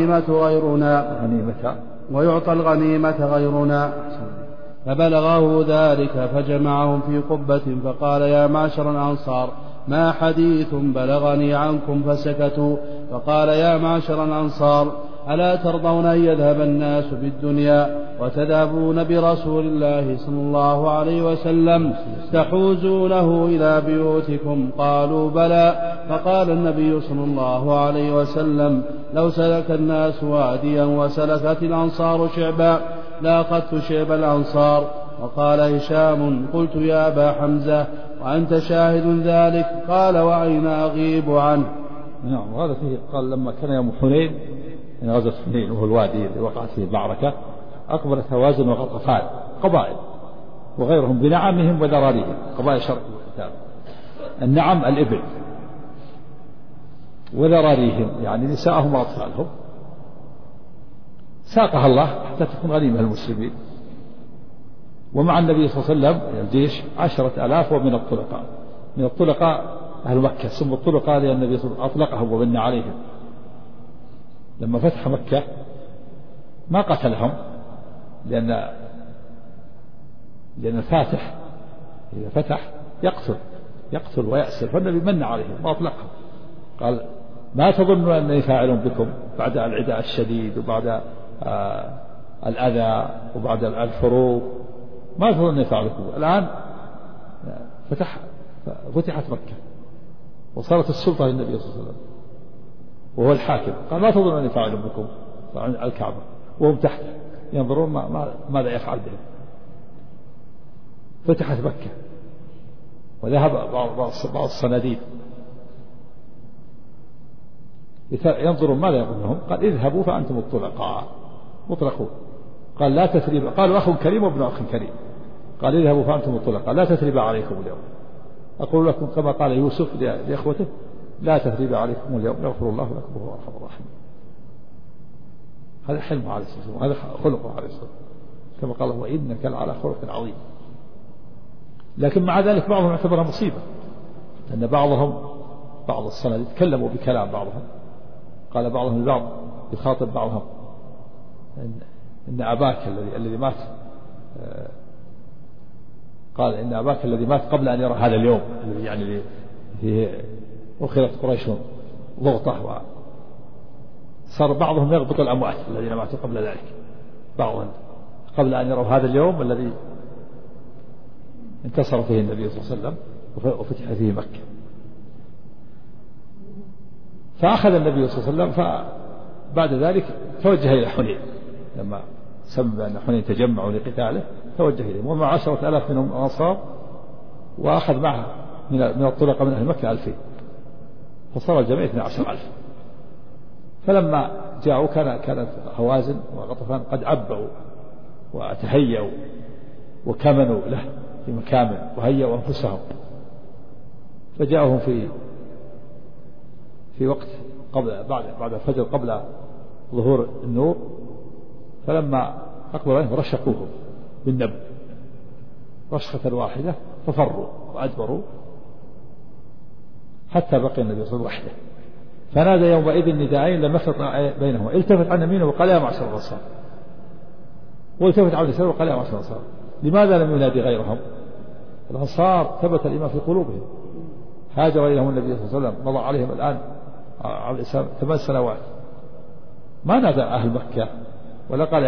الغنيمة غيرنا. فبلغه ذلك فجمعهم في قبة فقال يا معشر الأنصار ما حديث بلغني عنكم، فسكتوا. فقال يا معشر الأنصار ألا ترضون أن يذهب الناس بالدنيا وتذهبون برسول الله صلى الله عليه وسلم تحوزونه إلى بيوتكم؟ قالوا بلى. فقال النبي صلى الله عليه وسلم لو سلك الناس واديا وسلكت الأنصار شعبا لأخذت شعب الأنصار. وقال هشام قلت يا أبا حمزة وأنت شاهد ذلك؟ قال وأين أغيب عنه. نعم. وهذا فيه قال لما كان يوم حنين من غزوة حنين وهو الوادي الذي وقعت فيه المعركة أقبلت هوازن وغطفان قبائل وغيرهم بنعمهم وذراريهم، قبائل شرق الكتاب. النعم الإبل، وذراريهم يعني نساءهم وأطفالهم، ساقها الله حتى تكون غنيمة المسلمين. ومع النبي صلى الله عليه وسلم الجيش 10,000 ومن الطلقاء. من الطلقاء أهل مكة سموا الطلقاء لأن النبي صلى الله عليه وسلم أطلقهم ومن عليهم. لما فتح مكة ما قتلهم لأن الفاتح إذا فتح يقتل ويأسر، فالنبي من عليهم وأطلقهم. قال ما تظنوا أنني فاعل بكم بعد العداء الشديد وبعد الأذى وبعد الحروب، ما تظنوا أنني فاعل بكم. الآن فتحت مكة وصارت السلطة للنبي صلى الله عليه وسلم وهو الحاكم. قال ما تظنوا أنني فاعل بكم الكعبة وهم تحت ينظرون ماذا يفعل بهم. فتحت مكة وذهب بعض الصناديد ينظرون ماذا يقول لهم. قال اذهبوا فأنتم الطلقاء مطلقون. قال لا تثريب، قالوا أخ كريم وابن أخ كريم. قال اذهبوا فأنتم الطلقاء لا تثريب عليكم اليوم، أقول لكم كما قال يوسف لإخوته لا تثريب عليكم اليوم يغفر الله لكم وهو أرحم الراحمين. هذا حلمه عليه الصلاة والسلام، هذا خلقه عليه الصلاة والسلام، كما قال وإنك لعلى خلق عظيم. لكن مع ذلك بعضهم اعتبرها مصيبة، أن بعض الصناديد تكلموا بكلام بعضهم، قال بعضهم البعض يخاطب بعضهم إن أباك الذي مات، قال إن أباك الذي مات قبل أن يرى هذا اليوم الذي يعني فيه أخرت قريش ضغطه، صار بعضهم يغبط الأموات الذين ماتوا قبل ذلك، بعضهم قبل أن يروا هذا اليوم الذي انتصر فيه النبي صلى الله عليه وسلم وفتح فيه مكة. فأخذ النبي صلى الله عليه وسلم، فبعد ذلك توجه إلى حنين، لما سمع أن حنين تجمعوا لقتاله توجه إليهم ومع 10,000 منهم الأنصار، وأخذ معه من الطلقة من أهل مكة 2000، فصار الجميع 12,000. فلما جاءوا كانت هوازن وغطفان قد عبوا وتهيأوا وكمنوا له في مكامن وهيأوا أنفسهم، فجاءهم في وقت بعد الفجر قبل ظهور النور، فلما أقبلوا عليهم رشقوهم بالنبل رشقة واحدة ففروا وأدبروا حتى بقي النبي صلى الله عليه وسلم وحده، فنادى يومئذ نداءين لم يخلط بينهما، التفت عن يمينه وقال يا معشر الأنصار، والتفت عن يساره وقال يا معشر الأنصار. لماذا لم ينادي غيرهم؟ الأنصار ثبت الإيمان في قلوبهم، هاجر إليهم النبي صلى الله عليه وسلم، مضى عليهم الآن على الإسلام 8 سنوات، ما نادى أهل مكة ولا قال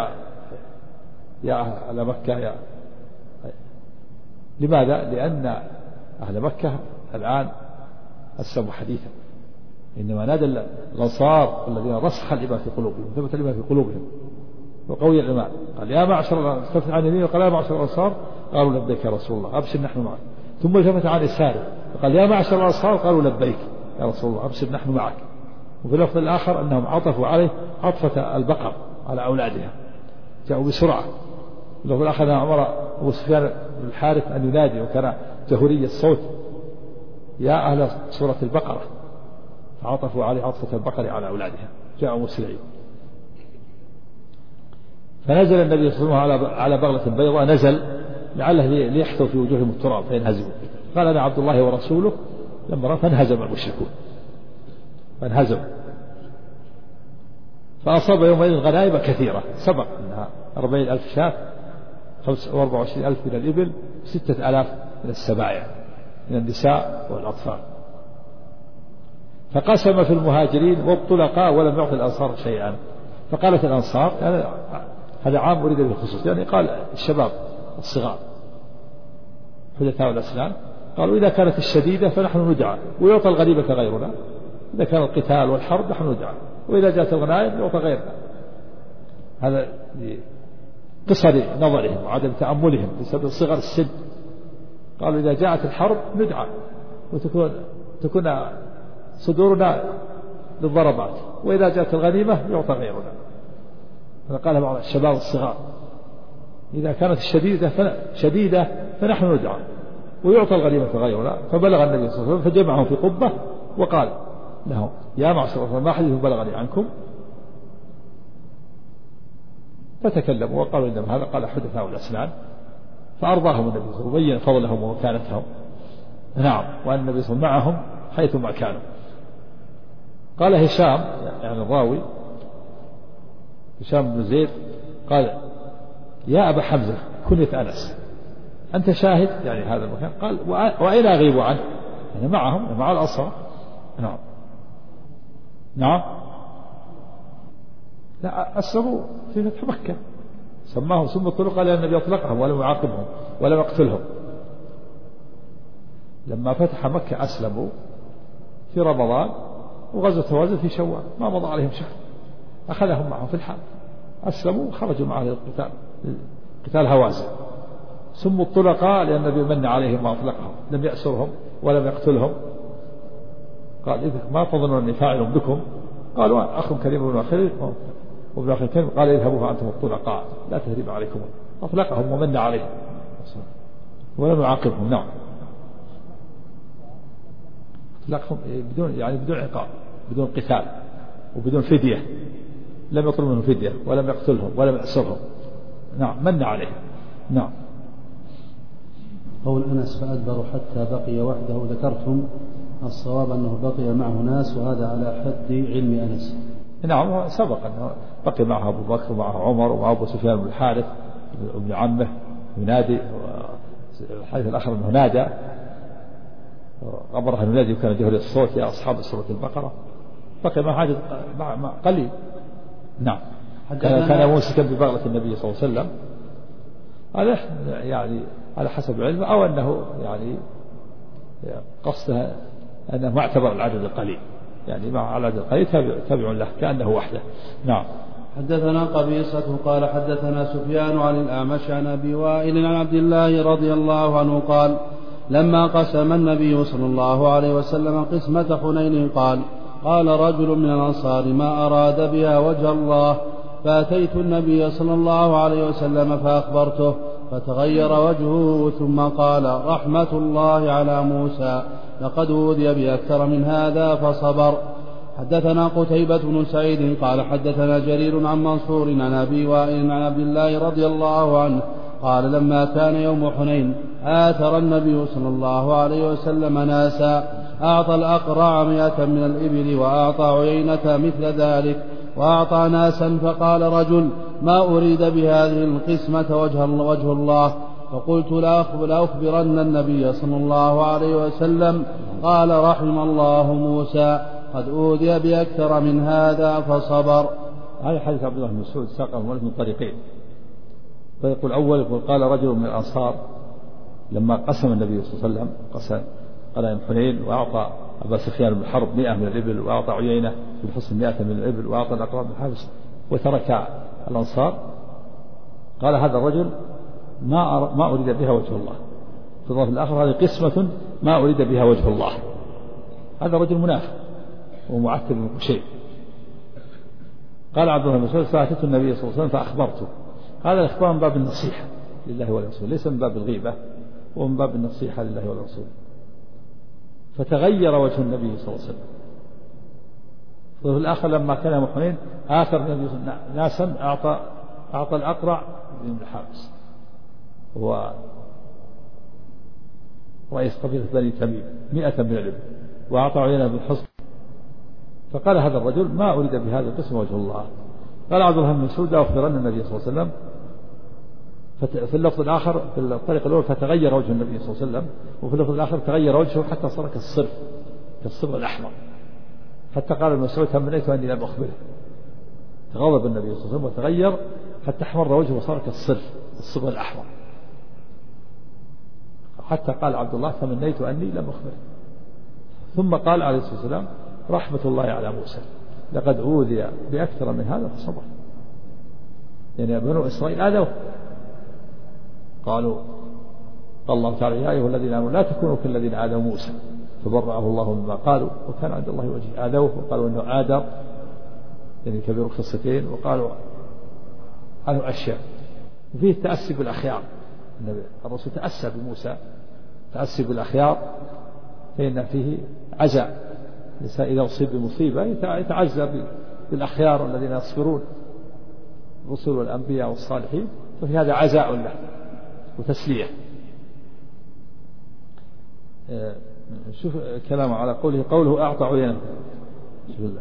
يا أهل مكة لماذا؟ لأن أهل مكة الآن أسلموا حديثا، إنما نادى الأنصار الذين رسخ الإيمان في قلوبهم، ثبت الإيمان في قلوبهم وقوي الإيمان، قال يا معشر، التفت عن يمينه وقال يا معشر الأنصار، قالوا لبيك يا رسول الله أبشر نحن معك، ثم التفت عن يساره وقال يا معشر الأنصار، قالوا لبيك يا رسول الله أبشر نحن معك. وفي اللفظ الآخر أنهم عطفوا عليه عطفة البقر على أولادها، جاءوا بسرعة. في اللفظ الآخر أنه أمر أبو سفيان بن الحارث أن ينادي، وكان جهوري الصوت، يا أهل سورة البقرة، فعطفوا عليه عطفة البقر على أولادها، جاءوا مسرعين. فنزل النبي صلى الله عليه وسلم على بغلة بيضاء، نزل لعله ليحثوا في وجوههم التراب فينهزموا، قال أنا عبد الله ورسوله، لما رأى فانهزم المشركون، فانهزموا، فأصاب يومئذ غنائم كثيرة، سبق أنها 40,000 شاة، 24,000 من الإبل، 6,000 من السبايا من النساء والأطفال. فقسم في المهاجرين والطلقاء ولم يعطي الأنصار شيئا، فقالت الأنصار هذا عام أريد بالخصوص، يعني قال الشباب الصغار حدثاء الأسنان، قالوا إذا كانت الشديدة فنحن ندعى ويعطى الغريبة غيرنا، إذا كان القتال والحرب نحن ندعى، وإذا جاءت الغنائم يعطى غيرنا. هذا قصر نظرهم وعدم تأملهم بسبب صغر السن، قالوا إذا جاءت الحرب ندعى وتكون صدورنا للضربات، وإذا جاءت الغنيمة يعطى غيرنا. فقال بعض الشباب الصغار إذا كانت شديدة فنحن ندعى ويعطى الغنيمة غيرنا. فبلغ النبي صلى الله عليه وسلم فجمعهم في قبة وقال لهم يا معشر الرسل ما حديث بلغني عنكم، فتكلموا وقالوا إنما هذا قال حدثاء الأسنان، فأرضاهم النبي صلى الله عليه وسلم وبين فضلهم ومكانتهم، نعم، وأن النبي صلى الله عليه وسلم معهم حيثما كانوا. قال هشام يعني الراوي هشام بن زيد قال يا أبا حمزة كنية أنس أنت شاهد يعني هذا المكان؟ قال وأين أغيب عنه؟ يعني معهم مع الأنصار. نعم نعم، لا أسلموا في فتح مكة، سماهم ثم طلق لأن النبي أطلقهم ولم يعاقبهم ولم يقتلهم. لما فتح مكة أسلموا في رمضان، وغزوة هوازن في شوال، ما مضى عليهم شهر، أخذهم معهم في الحال، أسلموا وخرجوا معه للقتال، قتال هوازن. ثم الطلقاء لأن النبي من عليهم وأطلقهم، لم يأسرهم ولم يقتلهم. قال إذا ما تظنون أني فاعل بكم؟ قالوا أخ كريم ابن أخي وابن أخي كريم، قال اذهبوا فأنتم الطلقاء لا تهريب عليكم، أطلقهم ومن عليهم ولم يعاقبهم. نعم، أطلقهم بدون عقاب، بدون قتال وبدون فدية، لم يطلب منهم فدية ولم يقتلهم ولم يأسرهم. نعم، من عليهم. نعم. قول أنس فأدبر حتى بقي وحده، ذكرتم الصواب أنه بقي معه ناس، وهذا على حد علم أنس. نعم سبق أنه بقي معه أبو بكر ومعه عمر ومعه أبو سفيان بن الحارث ابن عمه ينادي، الحديث الآخر أنه نادى أمره أن ينادي وكان جهر الصوت يا أصحاب سورة البقرة، بقي مع حاجة مع قليل. نعم كان موسكا ببغلة النبي صلى الله عليه وسلم، هذا يعني على حسب العلم، أو أنه يعني قصده أنه ما اعتبر العدد القليل، يعني مع العدد القليل تابع له كأنه وحده. نعم. حدثنا قبيصة قال حدثنا سفيان عن الأعمش عن أبي وائل عن عبد الله رضي الله عنه قال لما قسم النبي صلى الله عليه وسلم قسمة حنين قال رجل من الأنصار ما أراد بها وجه الله، فأتيت النبي صلى الله عليه وسلم فأخبرته، فتغير وجهه ثم قال رحمة الله على موسى، لقد أوذي بأكثر من هذا فصبر. حدثنا قتيبة بن سعيد قال حدثنا جرير عن منصور عن أبي وائل عن عبد الله رضي الله عنه قال لما كان يوم حنين آثر النبي صلى الله عليه وسلم ناسا، أعطى الأقرع 100 من الإبل وأعطى عيينة مثل ذلك وأعطى ناسا، فقال رجل ما أريد بهذه القسمة وجه الله، فقلت لأخبرن النبي صلى الله عليه وسلم، قال رحم الله موسى قد أوذي بأكثر من هذا فصبر. هذا حديث عبد الله بن مسعود ساقه من طريقين. الطريق الأول يقول قال رجل من الأنصار لما قسم النبي صلى الله عليه وسلم قسم غنائم حنين وأعطى أبا سفيان بن الحرب 100 من الإبل وأعطى عيينة بن حصن 100 من الإبل وأعطى الأقرع بن حابس وترك الأنصار، قال هذا الرجل ما أريد بها وجه الله. في الضرب الآخر هذه قسمة ما أريد بها وجه الله. هذا رجل منافق ومعتب من شيء. قال عبد الله بن مسعود فأتيت النبي صلى الله عليه وسلم فأخبرته. هذا الإخبار من باب النصيحة لله ولرسوله، ليس من باب الغيبة، ومن باب النصيحة لله ولرسوله. فتغير وجه النبي صلى الله عليه وسلم. وفي الآخر لما كان يوم حنين آخر النبي ناسا أعطى الأقرع بن الحابس هو رئيس قبيلة بني تميم 100 من الإبل وأعطى عيينة بن حصن، فقال هذا الرجل ما أريد بهذا القسم وجه الله. قال عبد الله بن مسعود أخبرنا النبي صلى الله عليه وسلم. في اللفظ الآخر في الطريق الأول فتغير وجه النبي صلى الله عليه وسلم، وفي اللفظ الآخر تغير وجهه حتى صار كالصبغ الأحمر، حتى قال ابن مسعود تمنيت أني لم أخبره. تغضب النبي صلى الله عليه وسلم وتغير حتى احمر وجهه وصار كالصبغ الأحمر، حتى قال عبد الله تمنيت أني لم أخبره. ثم قال عليه الصلاة والسلام رحمة الله على موسى لقد أوذي بأكثر من هذا فصبر. يعني بنو إسرائيل آذوه، قال الله تعالى يا أيها الذين آمنوا لا تكونوا كالذين آذوا موسى فبرأه الله مما قالوا وكان عند الله وجيه. آذوه وقالوا أنه آدر يعني كبير قصتين، وقالوا عنه أشياء. وفيه التأسي بالأخيار، الرسول تأسى بموسى تأسي بالأخيار، فإن فيه عزاء. الإنسان إذا أصيب بمصيبة يتعزى بالأخيار الذين يصبرون، الرسل والأنبياء والصالحين، ففي هذا عزاء له وتسلية. شوف كلامه على قوله أعطى عيينة، شوف الله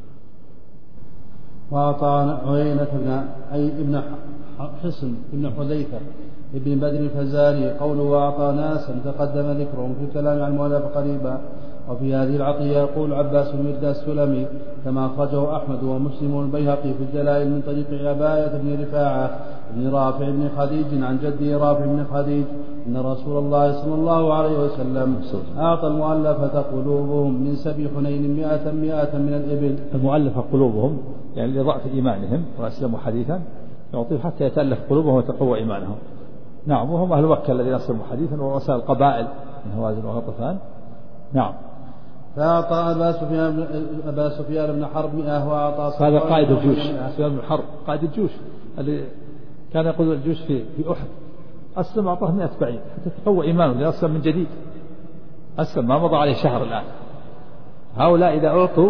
وأعطى عيينة ابن حصن ابن حذيفة ابن بدر الفزاري. قوله وأعطى ناسا تقدم ذكرهم في الكلام عن المؤلف قريبا. وفي هذه العطية يقول عباس بن مرداد السلمي كما أخرجه أحمد ومسلم والبيهقي في الدلائل من طريق عباية بن رفاعة بن رافع بن خديج عن جده رافع بن خديج إن رسول الله صلى الله عليه وسلم أعطى المؤلفة قلوبهم من سبي حنين 100 من الإبل. المؤلفة قلوبهم يعني لضعف إيمانهم وأسلموا حديثا، يعطيه حتى يتألف قلوبهم وتقوى إيمانهم. نعم، وهم أهل مكة الذين أسلموا حديثا ورؤساء القبائل من هوازن وغطفان. نعم. فأعطى أبا سفيان بن حرب 100 وأعطى هذا قائد الجيوش. سفيان بن حرب قائد الجيوش اللي كان يقود الجيوش في أحد، أسلم أعطاه 100 بعير حتى تقوى إيمانه، لأن أسلم من جديد، أسلم ما مضى عليه شهر الآن. هؤلاء إذا أعطوا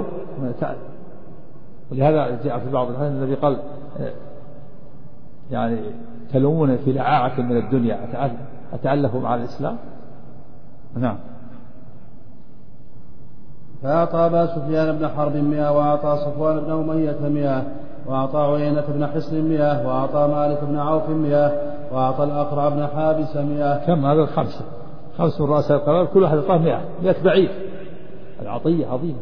ولهذا جاء في بعض الحديث الذي قال يعني تلومون في لعاعة من الدنيا أتألف مع الإسلام. نعم. فأعطى أبا سفيان بن حرب 100 وأعطى صفوان بن أمية 100 وأعطى عيينة بن حصن 100 وأعطى مالك بن عوف 100 وأعطى الأقرع بن حابس 100. كم هذا؟ خمس من رؤساء القبائل كل واحد أعطاه 100 بعير. العطية عظيمة.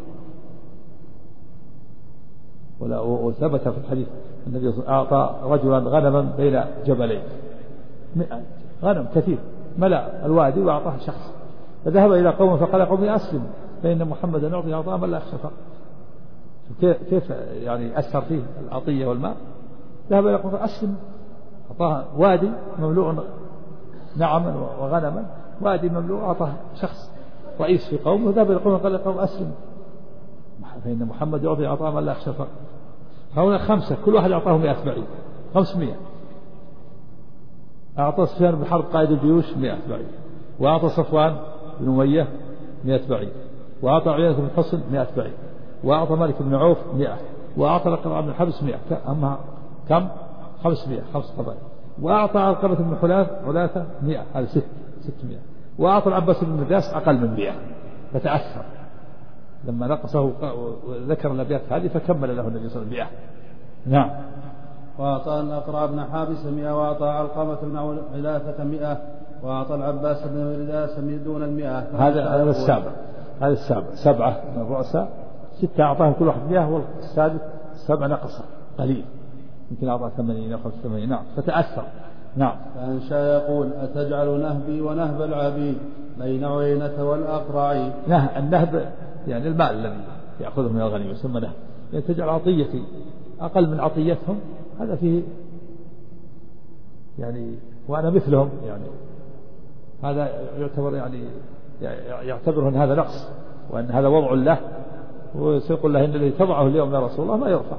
وثبت في الحديث النبي أعطى رجلا غنما بين جبلين، 100 غنم كثير ملأ الوادي وأعطاه شخص، فذهب إلى قوم فقال قوم أسلموا فإن محمدا يعطي عطاء من لا يخشى فقر. كيف يعني أثر فيه العطية والماء. ذهب إلى قوم أسلم، أعطاه وادي مملوء نعما وغنما، وادي مملوء أعطاه شخص رئيس في قومه، ذهب إلى قوم قال قوم أسلم فإن محمد يعطي عطاء من لا يخشى فقر. هؤلاء 5 كل واحد أعطاه 100 بعير، 500. أعطى سفيان بن حرب قائد الجيوش 100 بعير، وأعطى صفوان بن أمية 100 بعير، وأعطى عيينة بن حصن 100 بعير، وأعطى مالك بن عوف 100، وأعطى الأقرع بن حبس 100. أما كم؟ 500، 5 قبائل. وأعطى علقمة بن حلاثة 100، هذا 600. وأعطى العباس بن مرداس أقل من 100، فتأثر لما نقصه وذكر الأبيات هذه فكمل له النبي صلى الله عليه وسلم 100. نعم. وأعطى الأقرع بن حابس 100 وأعطى علقمة بن حلاثة 100 وأعطى العباس بن مرداس دون 100. هذا السابع. هذا السابع 7 من الرؤساء، 6 أعطاهم كل واحد 100، والسادس 7 نقص قليل، يمكن أعطاه 80 أو 85. نعم. فتأثر. نعم. فأنشأ يقول أتجعل نهبي ونهب العبيد بين عيينة والأقرع. النهب يعني المال الذي يأخذه من الغنيمة يسمى نهب. يعني تجعل عطيتي أقل من عطيتهم، هذا فيه يعني وأنا مثلهم، يعني هذا يعتبر يعني يعتبر أن هذا نقص وأن هذا وضع له، وسيقول له إن الذي تضعه اليوم يا رسول الله ما يرفع،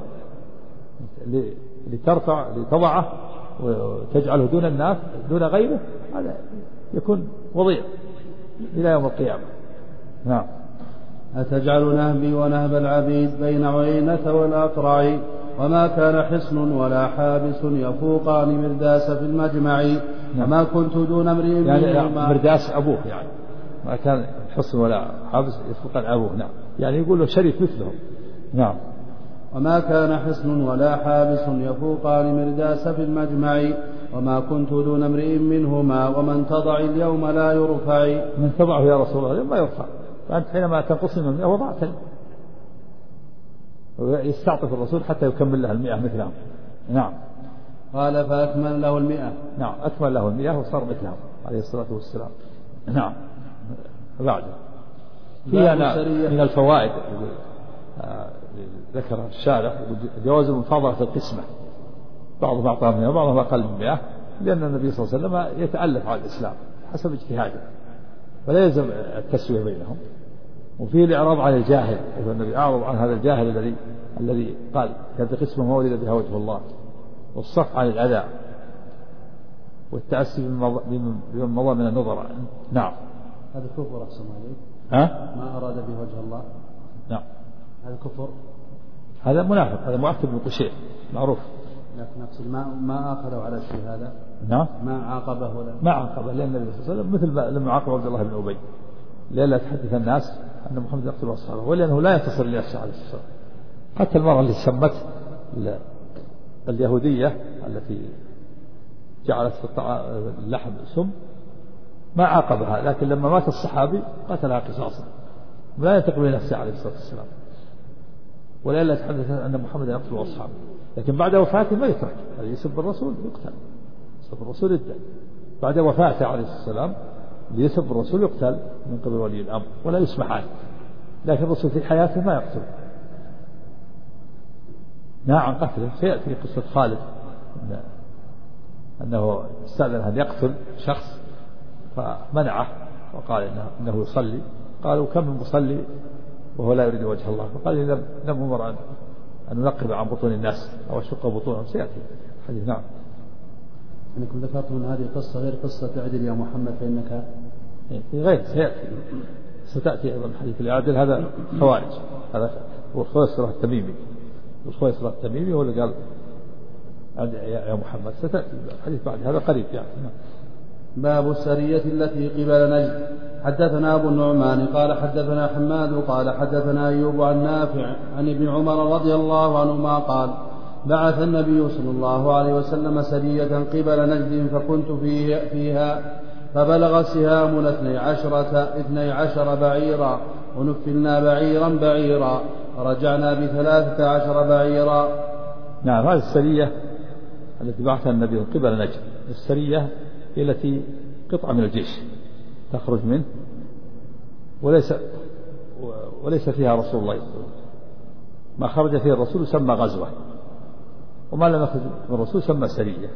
لترفع لتضعه وتجعله دون الناس دون غيره، هذا يكون وضيع إلى يوم القيامة. نعم. أتجعل نهبي ونهب العبيد بين عيينة والأقرع وما كان حصن ولا حابس يفوقان مرداس في المجمع. نعم. وما كنت دون امرئ يعني مرداس أبوه، يعني ما كان حصن ولا حابس يفوقان أبوه. نعم. يعني يقول له شريف مثلهم. نعم. وما كان حصن ولا حابس يفوقان مرداس في المجمع وما كنت دون امرئ منهما ومن تضع اليوم لا يرفع. من تضعه يا رسول الله اليوم ما يرفع، فأنت حينما تنقص من 100 وضعتني. ويستعطف الرسول حتى يكمل له 100 مثلهم. نعم. قال فأكمل له 100. نعم. أكمل له 100 وصار مثلهم عليه الصلاة والسلام. نعم. بعده فيها من الفوائد ذكر الشارح جواز المفاضلة في القسمة، بعضهم أعطاه 100 وبعضهم أقل من 100، لأن النبي صلى الله عليه وسلم يتألف على الإسلام حسب اجتهاده ولا يلزم التسوية بينهم. وفيه الإعراض عن الجاهل، النبي أعرض عن هذا الجاهل الذي قال كانت قسمة مولد بها وجه الله، والصف عن الأذى والتأسي بمن مضى من النظر. نعم. هذا كفر أحسن عليك. ما أراد به وجه الله. نعم. هذا كفر، هذا منافق، هذا مؤكد بن قشير معروف. لكن أقصد ما أخذوا على الشيء هذا. نعم. ما عاقبه ولا ما عاقبه، لأن النبي صلى الله عليه وسلم مثل لما عاقب عبد الله بن أبي لئلا تحدث الناس أن محمد يقتل أصحابه، ولأنه لا ينتصر لنفسه عليه الصلاة والسلام. حتى المرأة اللي سمت اليهودية التي جعلت في اللحم سم ما عاقبها، لكن لما مات الصحابي قتلها قصاصا، لا ينتقم لنفسه عليه الصلاة والسلام، ولئلا يتحدث أن محمد يقتل أصحابه. لكن بعد وفاته ما يترك، هذا يسب الرسول يقتل، يسب الرسول يقتل بعد وفاته عليه الصلاة والسلام. اللي يسب الرسول يقتل من قبل ولي الأمر ولا يسمح عنه، لكن الرسول في حياته ما يقتل. نهى عن قتله. سيأتي قصة خالد أنه استأذن أن يقتل شخص فمنعه وقال إنه يصلي، قالوا كم من مصلي وهو لا يريد وجه الله، فقال لم أمر أن ننقب عن بطون الناس أو أشق بطونهم. سيأتي حديث. نعم. أنكم ذكرتم أن هذه قصة غير قصة اعدل يا محمد فإنك غير ستأتي أيضا حديث العادل. هذا خوارج، هذا هو الخويصرة التميمي، والخويصرة التميمي هو اللي قال يا محمد. ستأتي الحديث بعد هذا قريب يعني. باب السرية التي قبل نجد. حدثنا أبو النعمان قال حدثنا حماد قال حدثنا أيوب عن نافع عن ابن عمر رضي الله عنهما قال بعث النبي صلى الله عليه وسلم سرية قبل نجد فكنت فيها فبلغ سهامنا 12 بعيرا ونفلنا بعيرا ورجعنا ب13 بعيرا. نعم، هذه السرية التي بعثها النبي قبل نجد. السرية هي التي قطعة من الجيش تخرج منه وليس فيها رسول الله. ما خرج فيه الرسول يسمى غزوة، وما لم يخرج من الرسول يسمى سرية.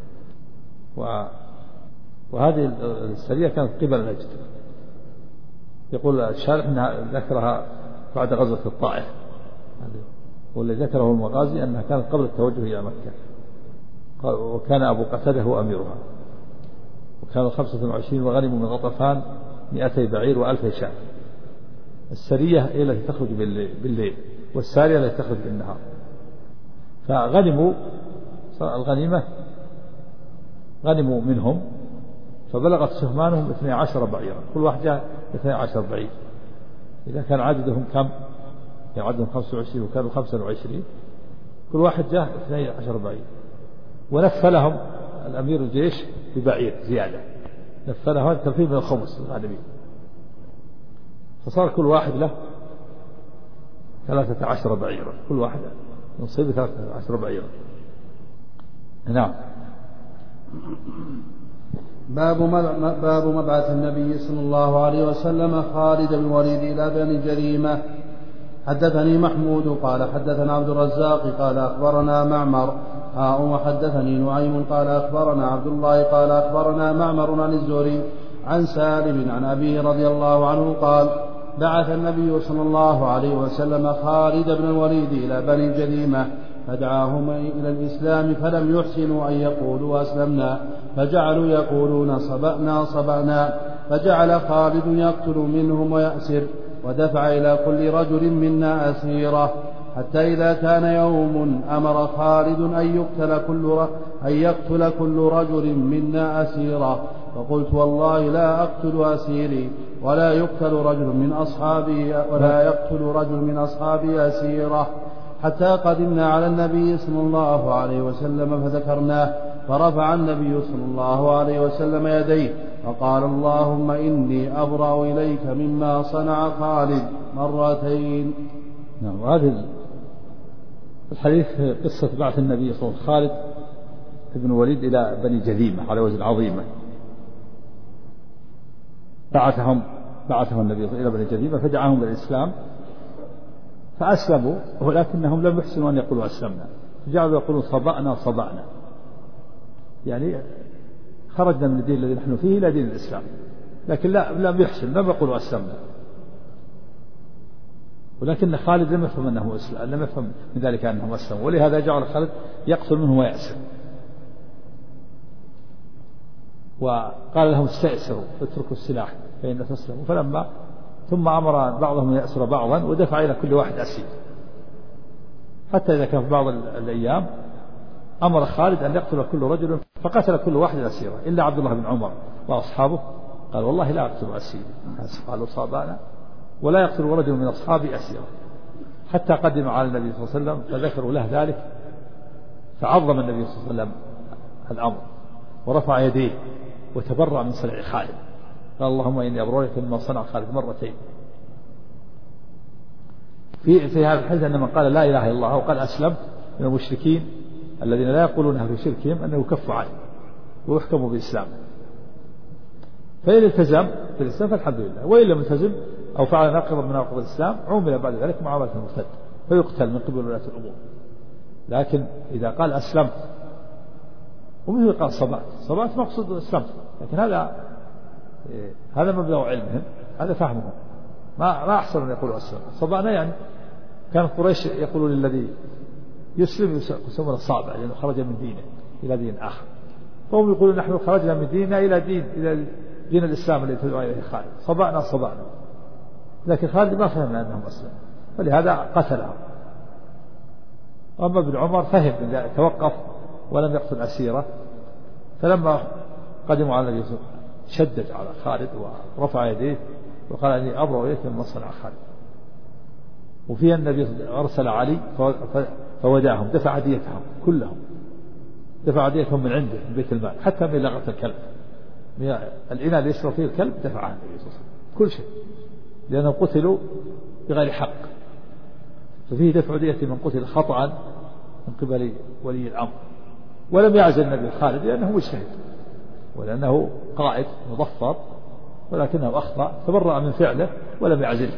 وهذه السرية كانت قبل نجد. يقول الشارح أنها ذكرها بعد غزوة الطائف، والذي ذكره المغازي أنها كانت قبل التوجه إلى مكة، وكان أبو قتادة هو أميرها، وكانوا 25 وغنموا من غطفان 200 بعير و1000 شاة. السرية هي التي تخرج بالليل، والسارية التي تخرج بالنهار. فغنموا الغنيمة، غنموا منهم فبلغت سهمانهم 12 بعيرا، كل واحد جاء 12 بعير. إذا كان عددهم كم؟ كان عددهم 25 وكانوا 25، كل واحد جاء 12 بعير. ونفلهم الأمير الجيش ببعير زيادة، نفلهم تنفيذ من الخمس الغانمين، فصار كل واحد له 13 بعيرا، كل واحد نصيب 13 بعيرا. نعم. باب مبعث النبي صلى الله عليه وسلم خالد بن الوليد إلى بني جريمة. حدثني محمود قال حدثنا عبد الرزاق قال أخبرنا معمر وحدثني نعيم قال أخبرنا عبد الله قال أخبرنا معمر عن الزهري عن سالم عن أبيه رضي الله عنه قال بعث النبي صلى الله عليه وسلم خالد بن الوليد إلى بني جريمة فدعاهم إلى الإسلام فلم يحسنوا أن يقولوا أسلمنا، فجعلوا يقولون صبأنا، فجعل خالد يقتل منهم ويأسر، ودفع إلى كل رجل منا أسيرة، حتى إذا كان يوم أمر خالد أن يقتل كل رجل منا أسيرة، فقلت والله لا أقتل أسيري ولا يقتل رجل من أصحابي أسيرة، حتى قدمنا على النبي صلى الله عليه وسلم فذكرناه، فرفع النبي صلى الله عليه وسلم يديه فقال اللهم إني أبرأ إليك مما صنع خالد مرتين. نعم. وهذا الحديث قصة بعث النبي صلى الله عليه وسلم خالد بن الوليد إلى بني جريمة على وزن عظيمة. بعثهم النبي إلى بني جريمة فدعاهم بالإسلام فأسلموا، ولكنهم لم يحسنوا أن يقولوا أسلمنا، فجعلوا يقولون صبأنا، يعني خرجنا من الدين الذي نحن فيه إلى دين الإسلام، لكن لم يحسن، لم يقولوا أسلمنا. ولكن خالد لم يفهم أنه أسلم، لم يفهم من ذلك أنه أسلم، ولهذا جعل خالد يقتل منه ويأسر، وقال لهم استأسروا اتركوا السلاح فإن تسلموا. ثم أمر بعضهم أن يأسر بعضا ودفع إلى كل واحد أسير، حتى إذا كان في بعض الأيام أمر خالد أن يقتل كل رجل، فقتل كل واحد أسيرا إلا عبد الله بن عمر وأصحابه، قال والله لا أقتل أسيري، قالوا صابانا ولا يقتل رجل من أصحابي أسيرا، حتى قدم على النبي صلى الله عليه وسلم فذكروا له ذلك، فعظم النبي صلى الله عليه وسلم الأمر ورفع يديه وتبرأ من صنع خالد، قال اللهم إني أبرأ مما صنع خالد مرتين. في هذا الحديث أن من قال لا إله إلا الله وقال أسلمت من المشركين الذين لا يقولونها في شركهم أنه يكف عنه ويحكم بإسلامه، فإن التزم في الإسلام فالحمد لله، وإن لم يلتزم أو فعل ناقضا من نواقض الإسلام عومل بعد ذلك معاملة المرتد فيقتل من قبل ولاة الأمور. لكن إذا قال أسلمت ومثل قال صبأت مقصود أسلمت، لكن هذا مبلغ علمهم، هذا فهمهم، ما أحسن أن يقولوا أسلم. صبأنا يعني كان قريش يقولون للذي يسلم يسمونه صابع لأنه خرج من دينه إلى دين آخر، فهم يقولون نحن خرجنا من ديننا إلى دين الإسلام الذي تدعو إليه خالد، صبأنا، لكن خالد ما فهم أنهم أسلم، فلهذا قتلهم. أما ابن عمر فهم من ذلك، توقف ولم يقتل أسيرة، فلما قدموا على النبي شدد على خالد ورفع يديه وقال إني أبرأ إليك مما صنع خالد. وفيها النبي أرسل علي فودعهم، دفع هديتهم كلهم، دفع هديتهم من عنده من بيت المال، حتى من لغة الكلب، الإناء اللي يشرب فيه الكلب دفعه النبي صلى الله عليه وسلم كل شيء، لأنهم قتلوا بغير حق. ففيه دفع دية من قتل خطأ من قبل ولي الأمر. ولم يعزل النبي خالد لأنه مجتهد ولأنه قائد مظفر، ولكنه أخطأ تبرأ من فعله ولم يعزله.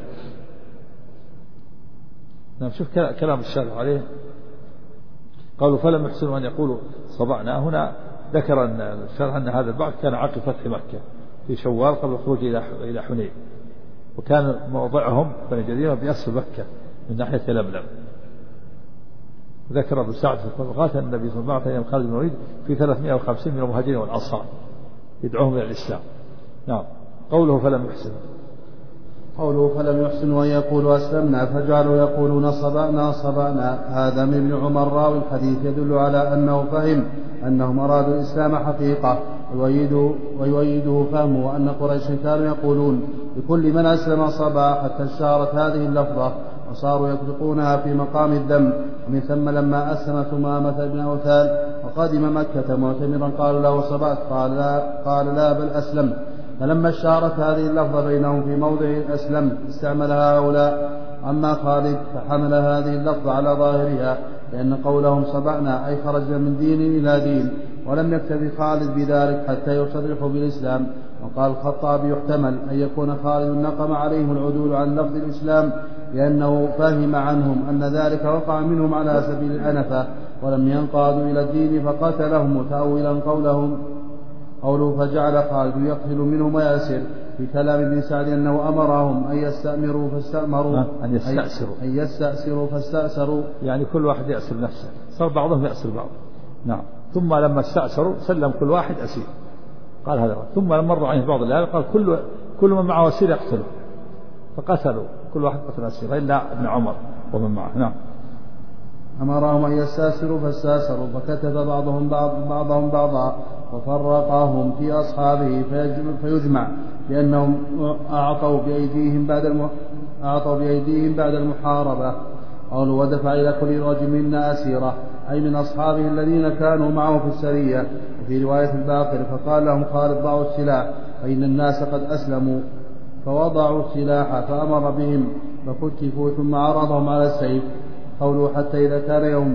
شوف كلام الشارع عليه، قالوا فلم يحسنوا أن يقولوا صبعنا. هنا ذكر أن الشارع أن هذا البعث كان عقب فتح مكة في شوال قبل الخروج إلى حنين، وكان موضعهم بني جريمة بأسفل مكة من ناحية لملم. ذكر ابن سعد في الطبقات أن النبي صلى الله عليه وسلم خالد بن الوليد في 350 من المهاجرين والأنصار يدعوهم إلى الإسلام. نعم. قوله فلم يحسنوا، قوله فلم يحسنوا أن يقولوا أسلمنا فجعلوا يقولون صبأنا صبأنا. هذا من ابن عمر راوي الحديث يدل على أنه فهم أنهم أرادوا الإسلام حقيقة، ويؤيده فهمه وأن قريشا كانوا يقولون لكل من أسلم صبا، حتى اشتهرت هذه اللفظة وصاروا يطلقونها في مقام الذم. ومن ثم لما أسلم ثمامة بن أوثال وقدم مكة معتمرا قالوا له صبأت، قال لا بل أسلمت. فلما اشتهرت هذه اللفظة بينهم في موضع أسلمت استعملها هؤلاء. أما خالد فحمل هذه اللفظة على ظاهرها، لأن قولهم صبأنا أي خرجنا من دين إلى دين، ولم يكتفي خالد بذلك حتى يصرحوا بالإسلام. وقال الخطابي يحتمل أن يكون خالد نقم عليهم العدول عن لفظ الإسلام، لأنه فهم عنهم أن ذلك وقع منهم على سبيل الأنفة ولم ينقادوا إلى الدين فقتلهم متأولا قوله فجعل خالد يقتل منهم ويأسر. في كلام ابن سعد أنه أمرهم أن يستأمروا فاستأمروا، أن يستأسروا فاستأسروا، يعني كل واحد يأسر نفسه، صار بعضهم يأسر بعض. نعم. ثم لما استأسروا سلم كل واحد أسير، قال هذا. ثم لما مر عليه بعض الآيات قال كل من معه أسير يقتله، فقتلوا كل واحد قتل أسير إلا ابن عمر ومن معه. نعم. أمرهم أن يستأسروا فاستأسروا، فكتب بعضهم بعضا وفرقهم في أصحابه فيجمع لأنهم أعطوا بأيديهم بعد المحاربة. قالوا ودفع إلى كل رجل منا أسيرة، أي من أصحابه الذين كانوا معه في السرية. وفي رواية الباقر فقال لهم خالد ضعوا السلاح فإن الناس قد أسلموا، فوضعوا السلاح فأمر بهم فكتفوا ثم عرضهم على السيف. قوله حتى إذا كان يوم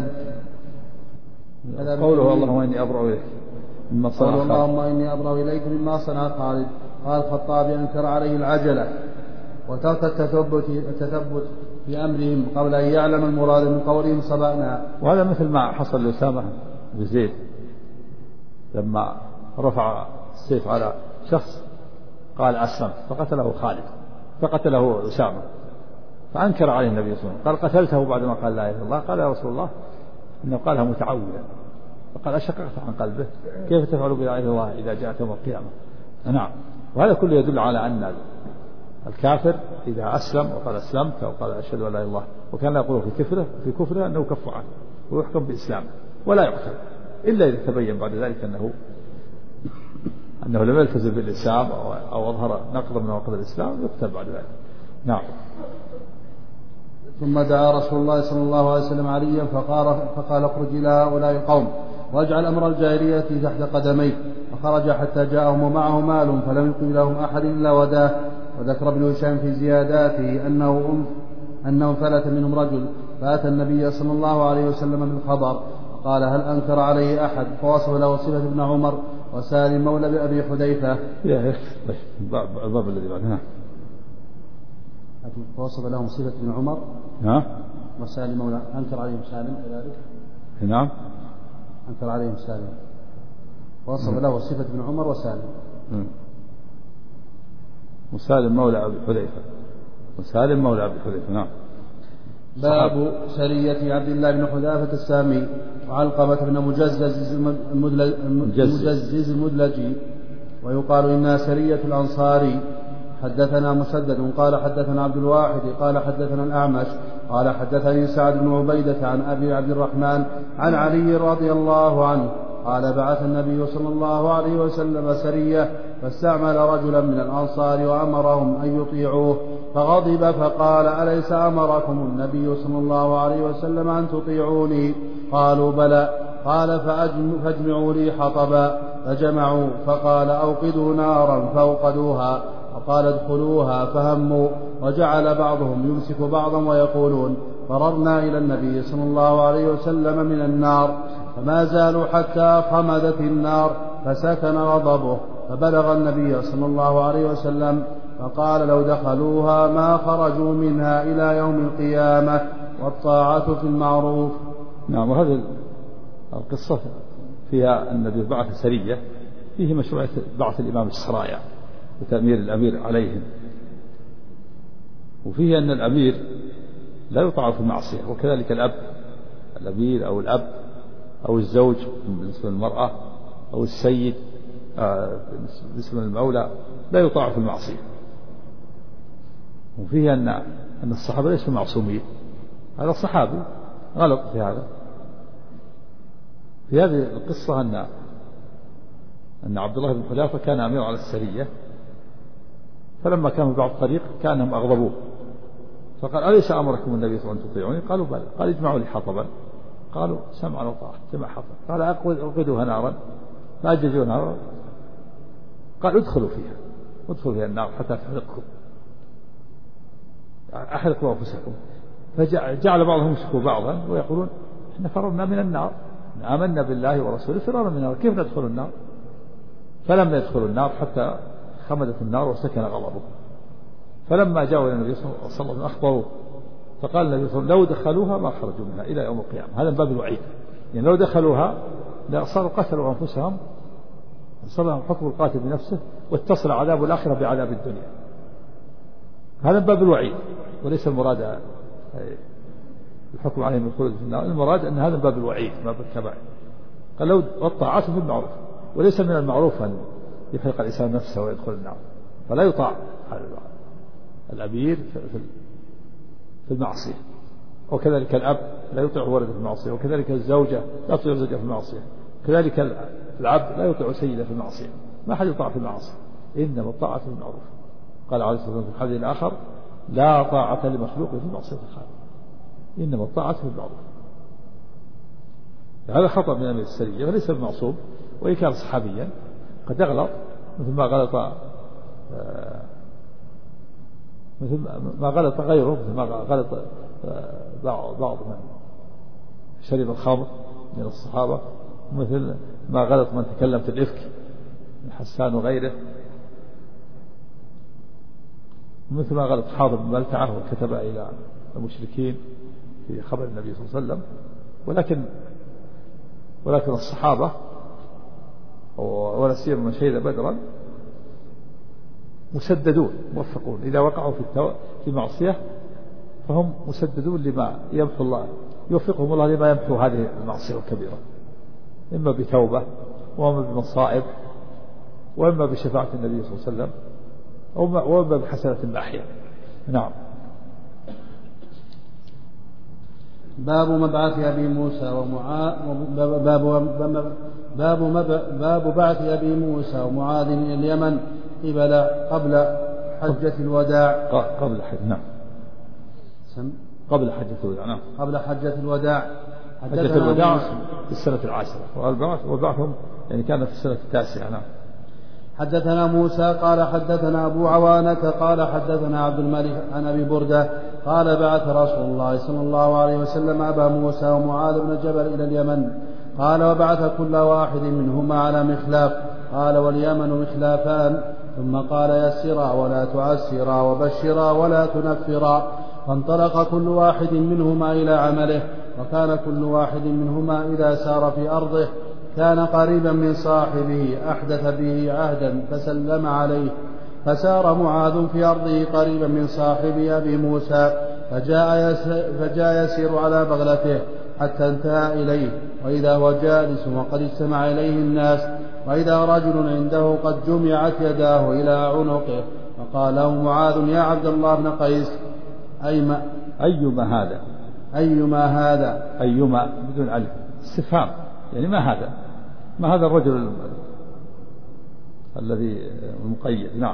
قوله اللهم إني أبرأ إليك مما صنع خالد. اللهم إني أبرأ إليك مما صنع خالد. قال الخطابي أنكر عليه العجلة وترك التثبت في أمرهم قبل أن يعلم المراد من قولهم صبأنا. وهذا مثل ما حصل لأسامة بن زيد لما رفع السيف على شخص قال أسلمت فقتله خالد فقتله أسامة، فأنكر عليه النبي صلى الله عليه وسلم قال قتلته بعدما قال لا إله إلا الله. قال يا رسول الله إنه قالها متعودا، فقال أشققت عن قلبه كيف تفعل بلا إله إلا الله إذا جاءت يوم القيامة. نعم. وهذا كله يدل على أن الكافر إذا أسلم وقال أسلمت أو قال أشهد أن لا إله إلا الله وكان يقول في كفره أنه كف عنه ويحكم بإسلامه ولا يقتل إلا إذا تبين بعد ذلك أنه لم يلتزم بالإسلام أو أظهر نقضا من نواقض الإسلام يقتل بعد ذلك. نعم. ثم دعا رسول الله صلى الله عليه وسلم عليا فقال اخرج إلى هؤلاء القوم واجعل أمر الجاهلية تحت قدميك. فخرج حتى جاءهم ومعه مال فلم يقم لهم أحد إلا وداه. وذكر ابن هشام في زياداته أنه فلت منهم رجل فأتى النبي صلى الله عليه وسلم بالخبر قال هل أنكر عليه أحد؟ فوصف له صفة ابن عمر وسالم مولى بأبي حذيفة. الباب الذي بعده. فوصف لهم صفة ابن عمر وسالم مولى. أنكر عليهم سالم كذلك. نعم. أنكر عليهم سالم. وصف له صفة ابن عمر وسالم. وسالم مولى أبي حذيفة. وسالم مولى أبي حذيفة. نعم. باب سرية عبد الله بن حذافة السامي وعلقمة بن مجزز المدلجي ويقال إنها سرية الأنصاري. حدثنا مسدد قال حدثنا عبد الواحد قال حدثنا الأعمش قال حدثني سعد بن عبيدة عن أبي عبد الرحمن عن علي رضي الله عنه قال بعث النبي صلى الله عليه وسلم سرية فاستعمل رجلا من الأنصار وأمرهم أن يطيعوه فغضب فقال أليس أمركم النبي صلى الله عليه وسلم أن تطيعوني؟ قالوا بلى. قال فاجمعوا لي حطبا فجمعوا فقال أوقدوا نارا فأوقدوها وقال ادخلوها فهموا وجعل بعضهم يمسك بعضا ويقولون فررنا إلى النبي صلى الله عليه وسلم من النار فما زالوا حتى خمدت النار فسكن غضبه فبلغ النبي صلى الله عليه وسلم فقال لو دخلوها ما خرجوا منها إلى يوم القيامة والطاعة في المعروف. نعم. وهذه القصة فيها النبي بعث سرية فيه مشروعية بعث الإمام السرايا وتأمير الأمير عليهم، وفيه أن الأمير لا يطاع في المعصية، وكذلك الأمير أو الأب أو الزوج بالنسبة للمرأة أو السيد بالنسبة للمولى لا يطاع في المعصية. وفيه أن الصحابة ليسوا معصومين، هذا الصحابي غلط في هذا. في هذه القصة أن عبد الله بن حذافة كان أمير على السرية، فلما كانوا بعض الطريق كانهم أغضبوه فقال أليس أمركم النبي صلى الله عليه وسلم أن تطيعوني؟ قالوا بلى. قال اجمعوا لي حطبا. قالوا سمعا وطاعة. جمع حطب. قال أوقدوها نارا فأججوا نارا. قال ادخلوا فيها النار حتى تحرقكم، أحرقوا أنفسكم. فجعل بعضهم يمسكوا بعضا ويقولون احنا فررنا من النار، آمنا بالله ورسوله فرارا من النار، كيف ندخل النار؟ فلم يدخلوا النار حتى خمدت النار وسكن غضبه. فلما جاءوا إلى النبي صلى الله عليه وسلم أخبروه فقال النبي صلى الله عليه وسلم لو دخلوها ما خرجوا منها إلى يوم القيامة. هذا من باب الوعيد، يعني لو دخلوها صاروا قتلوا أنفسهم، صار لهم حكم القاتل بنفسه واتصل عذاب الآخرة بعذاب الدنيا. هذا من باب الوعيد، وليس المراد الحكم عليهم بالخلود في النار، المراد أن هذا من باب الوعيد باب الكبائر. قال لو والطاعات في المعروف، وليس من المعروف أن يحرق الإنسان نفسه ويدخل النار، فلا يطاع الأمير في المعصية، وكذلك الأب لا يطيع ولده في المعصية، وكذلك الزوجة لا تطيع زوجها في المعصية، كذلك العبد لا يطيع سيده في المعصية. ما حد يطاع في المعصية، إنما الطاعة في المعروف. قال عليه الصلاة والسلام في الحديث الآخر لا طاعة لمخلوق في معصية الخالق، إنما الطاعة في المعروف. هذا خطأ من أمير السرية، فليس بمعصوم، وإن كان صحابيا قد يغلط مثل ما غلط غيره، مثل ما غلط بعض من شرب الخمر من الصحابة، مثل ما غلط من تكلم في الإفك من حسان وغيره، مثل ما غلط حاضر بن ملتعة وكتب إلى المشركين في خبر النبي صلى الله عليه وسلم. ولكن الصحابة ولا سيما من شهد بدرا مسددون موفقون، إذا وقعوا في معصية فهم مسددون لما يمحو الله، يوفقهم الله لما يمحو هذه المعصية الكبيرة، إما بتوبة وإما بمصائب وإما بشفاعة النبي صلى الله عليه وسلم وإما بحسنة باحية. نعم. باب مبعث أبي موسى باب بعث أبي موسى ومعاذ إلى اليمن قبل حجة الوداع. قبل حجة الوداع. نعم. قبل حجة الوداع. حجة الوداع في السنة 10، وبعثهم يعني كان في السنة 9. نعم. حدثنا موسى قال حدثنا أبو عوانة قال حدثنا عبد الملك عن أبي بردة قال بعث رسول الله صلى الله عليه وسلم أبا موسى ومعاذ بن جبل إلى اليمن. قال وبعث كل واحد منهما على مخلاف. قال واليمن مخلافان. ثم قال يسرا ولا تعسرا وبشرا ولا تنفرا. فانطلق كل واحد منهما إلى عمله. وكان كل واحد منهما إذا سار في أرضه كان قريبا من صاحبه أحدث به عهدا فسلم عليه. فسار معاذ في أرضه قريبا من صاحبه أبي موسى فجاء يسير على بغلته حتى انتهى إليه، وإذا هو جالس وقد اجتمع إليه الناس، وإذا رجل عنده قد جمعت يداه إلى عنقه. فقال له معاذ يا عبد الله بن قيس أيما هذا بدون ألف استفهام، يعني ما هذا الرجل الذي المقيد. نعم.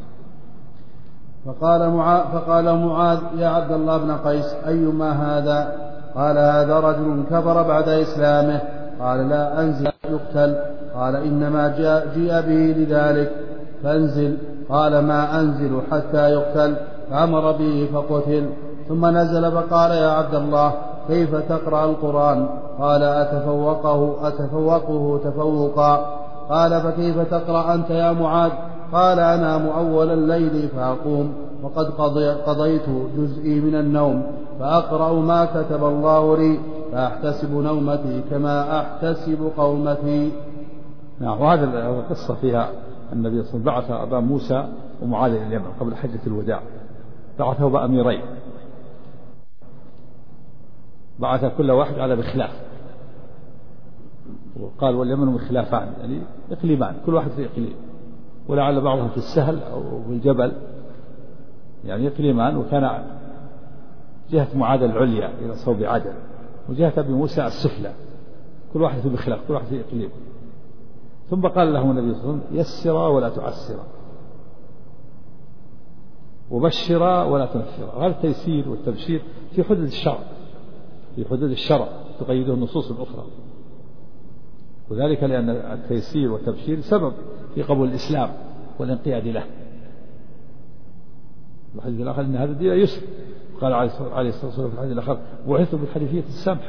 فقال معاذ يا عبد الله بن قيس أيما هذا؟ قال هذا رجل كفر بعد إسلامه. قال لا أنزل يقتل. قال إنما جيء به لذلك فانزل. قال ما أنزل حتى يقتل. فأمر به فقتل. ثم نزل فقال يا عبد الله كيف تقرأ القرآن؟ قال أتفوقه تفوقا. قال فكيف تقرأ أنت يا معاذ؟ قال أنام أول الليل فأقوم وقد قضيت جزئي من النوم فأقرأ ما كتب الله لي فأحتسب نومتي كما أحتسب قومتي. نعم. وهذا القصة فيها النبي صلى الله عليه وسلم بعث أبا موسى ومعاذ إلى اليمن قبل حجة الوداع، بعثه بأميرين، بعث كل واحد على بخلاف، وقال واليمن بخلافان يعني إقليمان كل واحد في إقليم، ولعل بعضهم في السهل أو في الجبل يعني إقليمان، وكان جهة معاذ العليا إلى صوب عدن وجهة أبي موسى السفلى، كل واحد في بخلاف كل واحد في إقليم. ثم قال لهم النبي صلى الله عليه وسلم يسرا ولا تعسرا وبشرا ولا تنفرا. هذا التيسير والتبشير في حدود الشرع، في حدود الشرع تقيده النصوص الأخرى، وذلك لأن التيسير والتبشير سبب في قبول الإسلام والانقياد له. الحديث الآخر إن هذا الدين يسر، قال عليه الصلاة والسلام في الحديث الآخر بعثت بالحنيفية السمحة.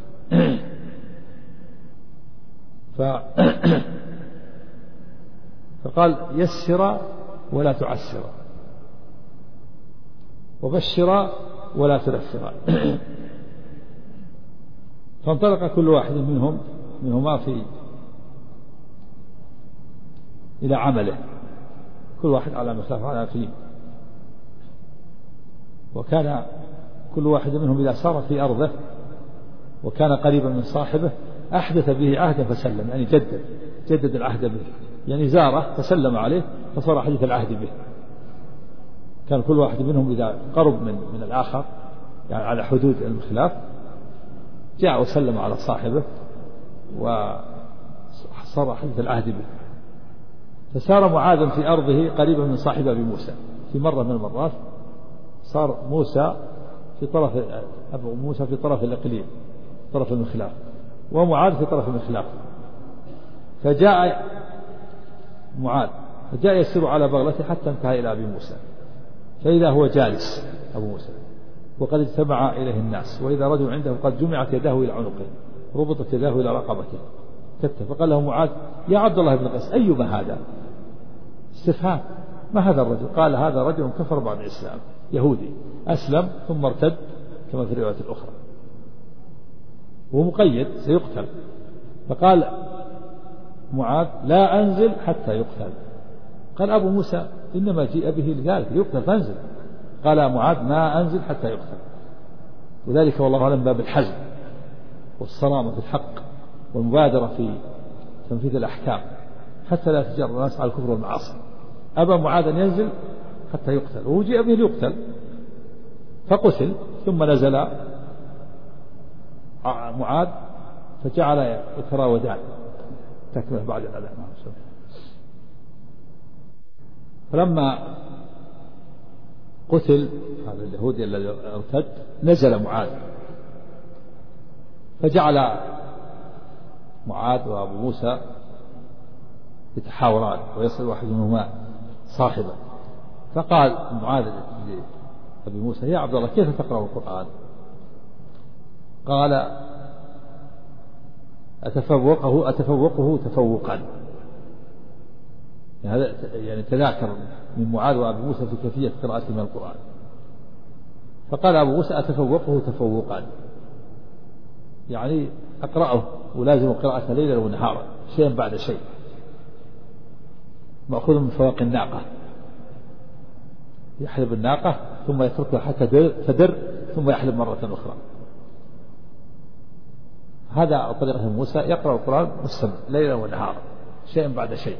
فقال يسر ولا تعسر وبشر ولا تنفر. فانطلق كل واحد منهما إلى عمله، كل واحد على مسافة على فيه، وكان كل واحد منهم إذا سار في أرضه وكان قريبا من صاحبه أحدث به عهدا فسلم، يعني جدد العهد به، يعني زاره فسلم عليه فصار حديث العهد به. كان كل واحد منهم إذا قرب من الآخر يعني على حدود الخلاف جاء وسلم على صاحبه وصار حديث العهد به. فسار معاذ في أرضه قريبا من صاحب أبي موسى، في مرة من المرات صار أبو موسى في طرف الإقليم طرف المخلاف، ومعاذ في طرف المخلاف. فجاء معاذ يسير على بغلته حتى انتهى إلى أبي موسى، فإذا هو جالس أبو موسى وقد اجتمع إليه الناس، وإذا رجل عنده قد جمعت يداه إلى عنقه ربطت يداه إلى رقبته كتف. فقال له معاذ يا عبد الله بن قيس أيما هذا؟ استفهام، ما هذا الرجل؟ قال هذا رجل كفر بعد الإسلام، يهودي أسلم ثم ارتد كما في الرواية الأخرى، ومقيد سيقتل. فقال معاذ لا أنزل حتى يقتل. قال أبو موسى إنما جيء به لذلك يقتل فانزل. قال معاذ ما أنزل حتى يقتل. وذلك والله أعلم باب الحزم والصرامة في الحق والمبادرة في تنفيذ الأحكام حتى لا تجر الناس على الكفر والمعاصي. أبى معاذ أن ينزل حتى يقتل، وجيء به ليقتل فقتل. ثم نزل معاذ فجعل يتراودان تكمل بعد الأذان. فلما قتل هذا اليهودي الذي ارتد نزل معاذ، فجعل معاذ وأبو موسى يتحاوران ويصل واحد منهما صاحبه. فقال معاذ لأبي موسى يا عبد الله كيف تقرأ القرآن؟ قال أتفوقه تفوقا. هذا يعني تذاكر من معاذ وأبي موسى في كيفية قراءته من القرآن. فقال أبو موسى أتفوقه تفوقا، يعني أقرأه ولازم قراءة ليلا ونهارا شيئا بعد شيء، مأخوذ من فواق الناقة، يحلب الناقة ثم يتركها حتى تدر ثم يحلب مرة أخرى. هذا طريقة موسى يقرأ القرآن مستمر ليلا ونهارا شيئا بعد شيء،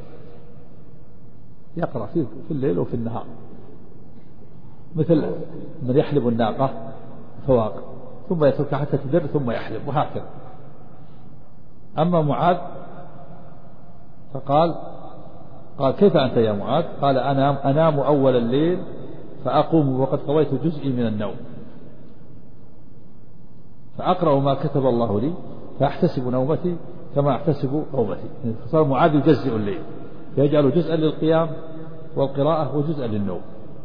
يقرأ فيه في الليل وفي النهار، مثل من يحلب الناقة فواق ثم يتركها حتى تدر ثم يحلب وهكذا. أما معاذ فقال قال كيف أنت يا معاذ؟ قال أنام أول الليل فأقوم وقد قضيت جزئي من النوم فأقرأ ما كتب الله لي فأحتسب نومتي كما أحتسب قومتي. فصار معاذ يجزئ الليل فيجعل جزءا للقيام والقراءة وجزءا للنوم،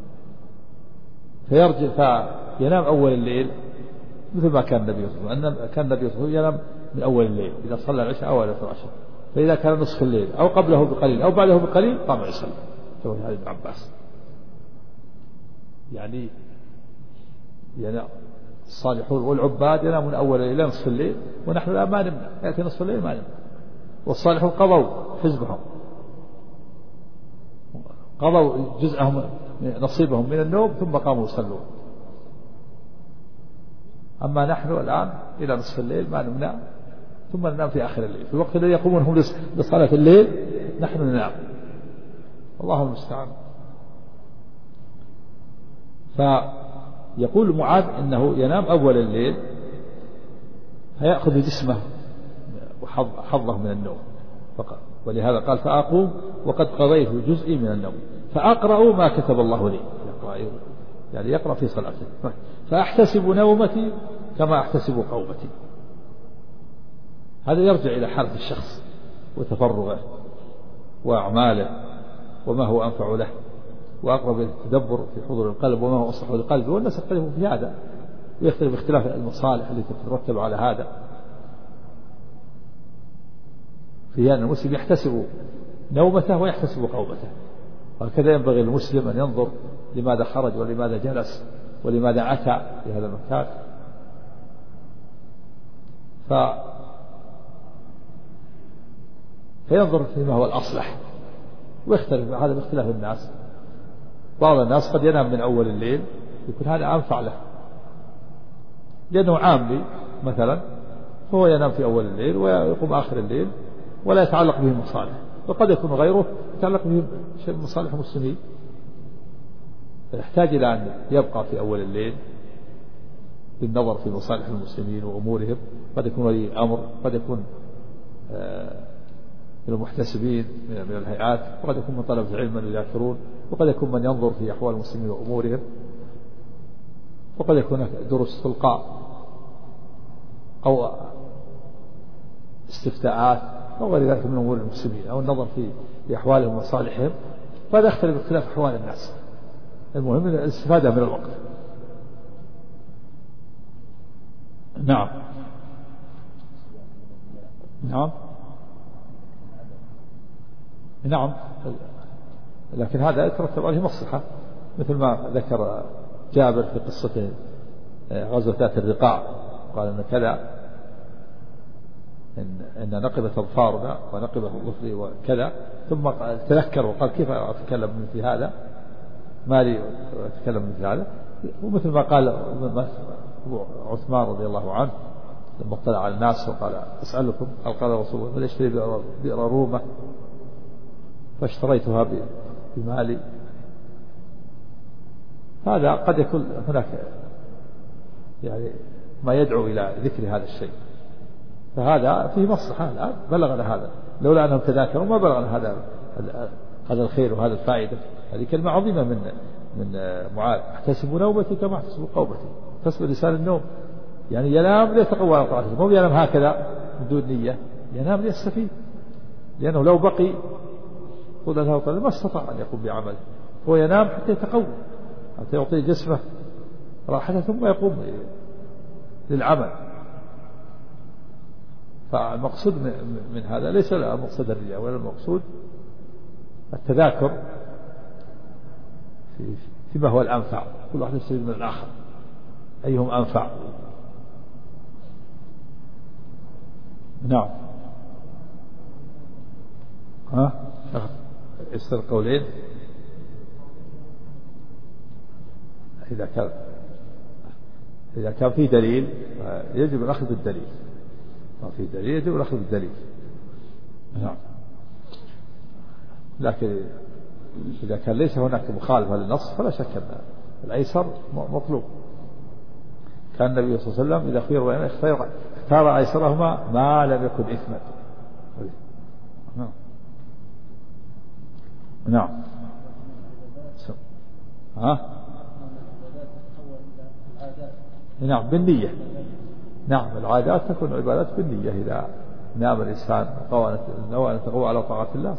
فيرجع فينام أول الليل مثل ما كان النبي صلى الله عليه وسلم. كان النبي صلى الله عليه وسلم ينام من أول الليل إذا صلى العشاء أو صلى العشاء، فإذا كان نصف الليل أو قبله بقليل أو بعده بقليل قام يصلي. سوى هذا ابن عباس. يعني الصالحون والعباد ينامون أول الليل إلى نصف الليل، ونحن الآن ما نمنا، يأتي نصف الليل ما نمنا. والصالحون قضوا حزبهم، قضوا جزءهم نصيبهم من النوم ثم قاموا يصلون. أما نحن الآن إلى نصف الليل ما نمنا ثم ننام في آخر الليل، في الوقت الذي يقومون هم لصلاة الليل نحن ننام. الله المستعان. فيقول معاذ إنه ينام أول الليل فيأخذ جسمه وحظه من النوم، ولهذا قال فأقوم وقد قضيت جزئي من النوم فأقرأ ما كتب الله لي، يعني يقرأ في صلاته. فأحتسب نومتي كما أحتسب قومتي. هذا يرجع إلى حالة الشخص وتفرغه وأعماله وما هو أنفع له وأقرب التدبر في حضور القلب وما هو أصلح للقلب. والناس يختلفون في هذا ويختلف اختلاف المصالح التي تترتب على هذا. في أن المسلم يحتسب نومته ويحتسب قومته، وهكذا ينبغي المسلم أن ينظر لماذا خرج ولماذا جلس ولماذا أتى في هذا المكان. فينظر فيما هو الأصلح ويختلف هذا باختلاف الناس. بعض الناس قد ينام من أول الليل يكون هذا أنفع له لأنه عامي مثلا، فهو ينام في أول الليل ويقوم آخر الليل ولا يتعلق به مصالح، وقد يكون غيره يتعلق به شيء من مصالح المسلمين، فيحتاج إلى أن يبقى في أول الليل بالنظر في مصالح المسلمين وأمورهم. قد يكون ولي أمر، قد يكون من المحتسبين من الهيئات، وقد يكون من طلبة العلم من يذاكرون، وقد يكون من ينظر في أحوال المسلمين وأمورهم، وقد يكون دروس استلقاء أو استفتاءات أو غير ذلك من أمور المسلمين، أو النظر في أحوالهم ومصالحهم. فهذا يختلف باختلاف أحوال الناس. المهم الاستفادة من الوقت. نعم نعم نعم، لكن هذا يترتب عليه مصلحة، مثل ما ذكر جابر في قصته غزوة ذات الرقاع، قال أن كذا إن نقبة أظفارنا ونقبة ظفري وكذا، ثم تذكر وقال كيف أتكلم مثل هذا، ما لي أتكلم مثل هذا. ومثل ما قال عثمان رضي الله عنه لما اطلع على الناس وقال أسألكم، قال رسول الله فليشتري بئر رومة فاشتريتها بمالي. هذا قد يكون هناك يعني ما يدعو إلى ذكر هذا الشيء، فهذا فيه مصلحة. الآن بلغنا هذا، لولا أنهم تذاكروا ما بلغنا هذا الخير وهذا الفائدة. هذه كلمة عظيمة من معاذ، احتسب نومتي كما احتسب قومتي. احتسب لسان النوم، يعني ينام ليتقوى على طاعته، مو ينام هكذا بدون نية، ينام ليستفيد، لأنه لو بقي قل له طالب ما استطاع أن يقوم بعمله، هو ينام حتى يتقوى، حتى يعطي جسمه راحته ثم يقوم للعمل. فالمقصود من هذا ليس المقصود الرياء، ولا المقصود التذاكر فيما هو الأنفع، كل واحد يستفيد من الآخر أيهم أنفع. نعم. يصير قولين إذا كان في دليل يجب الأخذ بالدليل، ما في دليل يجب الأخذ بالدليل. نعم. لكن إذا كان ليس هناك مخالفة للنص فلا شك أن الأيسر مطلوب. كان النبي صلى الله عليه وسلم إذا خير بين اختار أيسرهما ما لم يكن إثما. نعم. نعم بالنية. نعم العادات تكون عبادات بالنية. إذا نام الإنسان نوى أن يتقوى على طاعة الله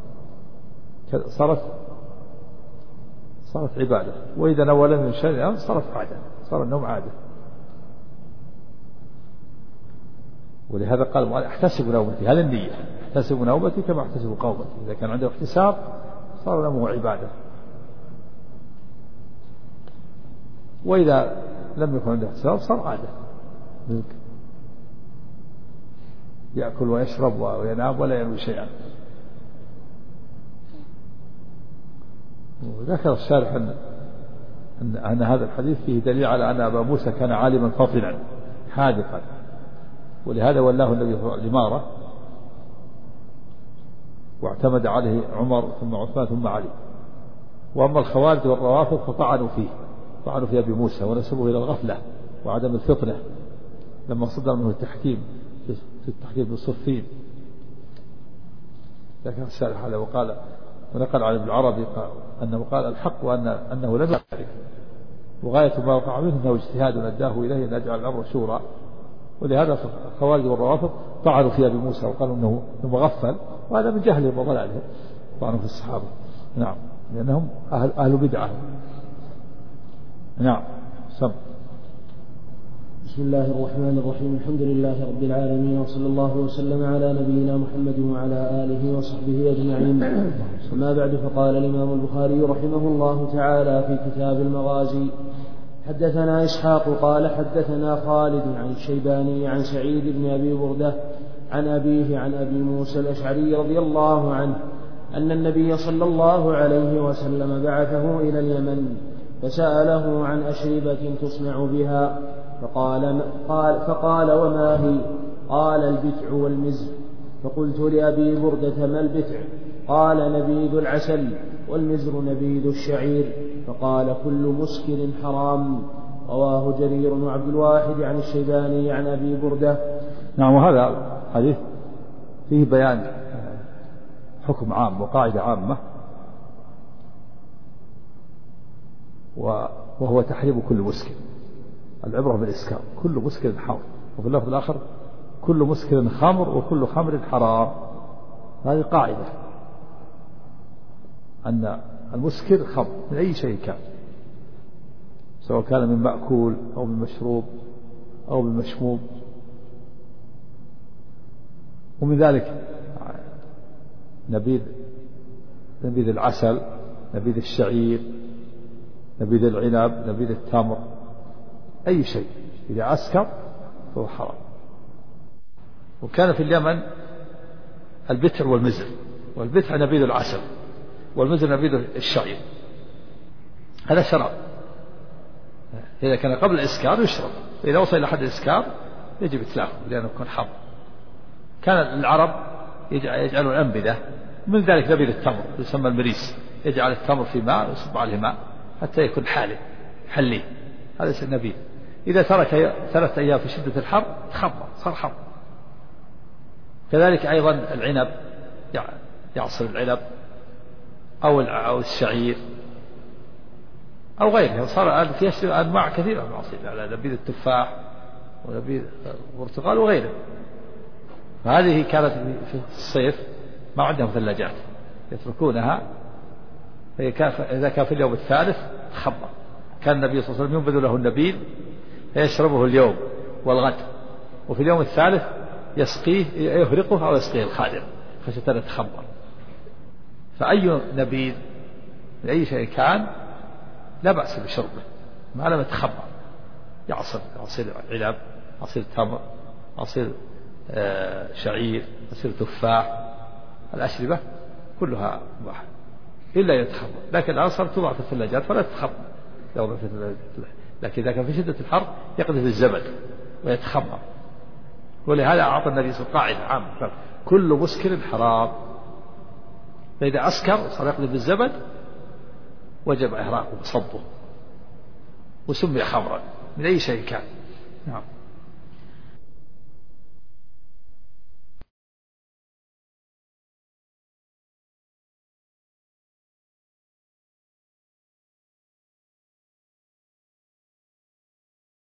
صارت عبادة، وإذا نوى لم يشرع صارت عادة، صار النوم عادة. ولهذا قال احتسب نومتي، هذا النية، احتسب نومتي كما احتسب قومتي. إذا كان عنده احتساب صار نومه عبادة، وإذا لم يكن عنده احتساب صار عادة، يأكل ويشرب وينام ولا ينوي شيئا. وذكر الشارح أن هذا الحديث فيه دليل على أن أبا موسى كان عالما فطنا حاذقا، ولهذا ولاه النبي الإمارة واعتمد عليه عمر ثم عثمان ثم علي. وأما الخوارج والروافض فطعنوا فيه أبي موسى ونسبوه إلى الغفلة وعدم الفطنة لما صدر منه التحكيم في التحكيم بالصفين. لكن الشارح هذا وقال ونقل عن ابن العربي أنه قال الحق أنه لم يعرف، وغاية ما وقع منه أنه اجتهاد أداه إليه أن يجعل الأمر شورى. ولهذا الخوارج والروافض طعنوا في أبي موسى وقالوا أنه مغفل، وهذا من جهلهم وضلالهم، طعنوا في الصحابة. نعم لأنهم أهل بدعة. نعم سم. بسم الله الرحمن الرحيم. الحمد لله رب العالمين، وصلى الله وسلم على نبينا محمد وعلى آله وصحبه أجمعين. أما بعد، فقال الإمام البخاري رحمه الله تعالى في كتاب المغازي: حدثنا إسحاق قال حدثنا خالد عن الشيباني عن سعيد بن أبي بردة عن أبيه عن أبي موسى الأشعري رضي الله عنه أن النبي صلى الله عليه وسلم بعثه إلى اليمن فسأله عن أشربة تصنع بها، فقال وما هي؟ قال البتع والمزر. فقلت لأبي بردة ما البتع؟ قال نبيذ العسل، والمزر نبيذ الشعير. فقال كل مسكر حرام. رواه جرير وعبد الواحد عن الشيباني عن أبي بردة. نعم. وهذا حديث فيه بيان حكم عام وقاعدة عامة، وهو تحريم كل مسكر. العبرة بالإسكار، كل مسكر حرام. وفي اللفظ الآخر كل مسكر خمر وكل خمر حرام. هذه قاعدة أن المسكر خمر من أي شيء كان، سواء كان من مأكول أو من مشروب أو من مشموم. ومن ذلك نبيذ العسل، نبيذ الشعير، نبيذ العنب، نبيذ التمر، أي شيء إذا أسكر فهو حرام. وكان في اليمن البتع والمزر، والبتع نبيذ العسل والمزر نبيذ الشعير. هذا شراب، إذا كان قبل الإسكار يشرب، إذا وصل إلى حد الإسكار يجب إتلافه لأنه يكون حرام. كان العرب يجعلون أنبذة، من ذلك نبيذ التمر يسمى المريس، يجعل التمر في ماء ويصب عليه ماء حتى يكون حلي، هذا النبيذ. إذا ترك 3 أيام في شدة الحر تخمر صار حر. كذلك أيضا العنب، يعصر العنب أو الشعير أو غيره. صار الآن في أنواع كثيرة من العصير، نبيذ التفاح ونبيذ البرتقال وغيره. فهذه كانت في الصيف ما عندهم ثلاجات يتركونها، إذا كان في اليوم الثالث تخمر. كان النبي صلى الله عليه وسلم ينبذ له النبيذ فيشربه اليوم والغد، وفي اليوم الثالث يسقيه، يهرقه أو يسقيه الخادم خشية أن يتخمر. فأي نبيذ من أي شيء كان لا بأس بشربه ما لم يتخمر. عصير عنب، عصير تمر، عصير شعير، عصير تفاح، الأشربة كلها مباحة إلا يتخمر. لكن العصر توضع في الثلاجات فلا تتخمر، لكن إذا كان في شدة الحر يقذف الزبد ويتخمر. ولهذا أعطى النبي صلى الله عليه وسلم قاعدة عامة: كل مسكر حرام. فإذا أسكر صار يقذف الزبد وجب إحراقه وصبه، وسمي خمرا من أي شيء كان. نعم.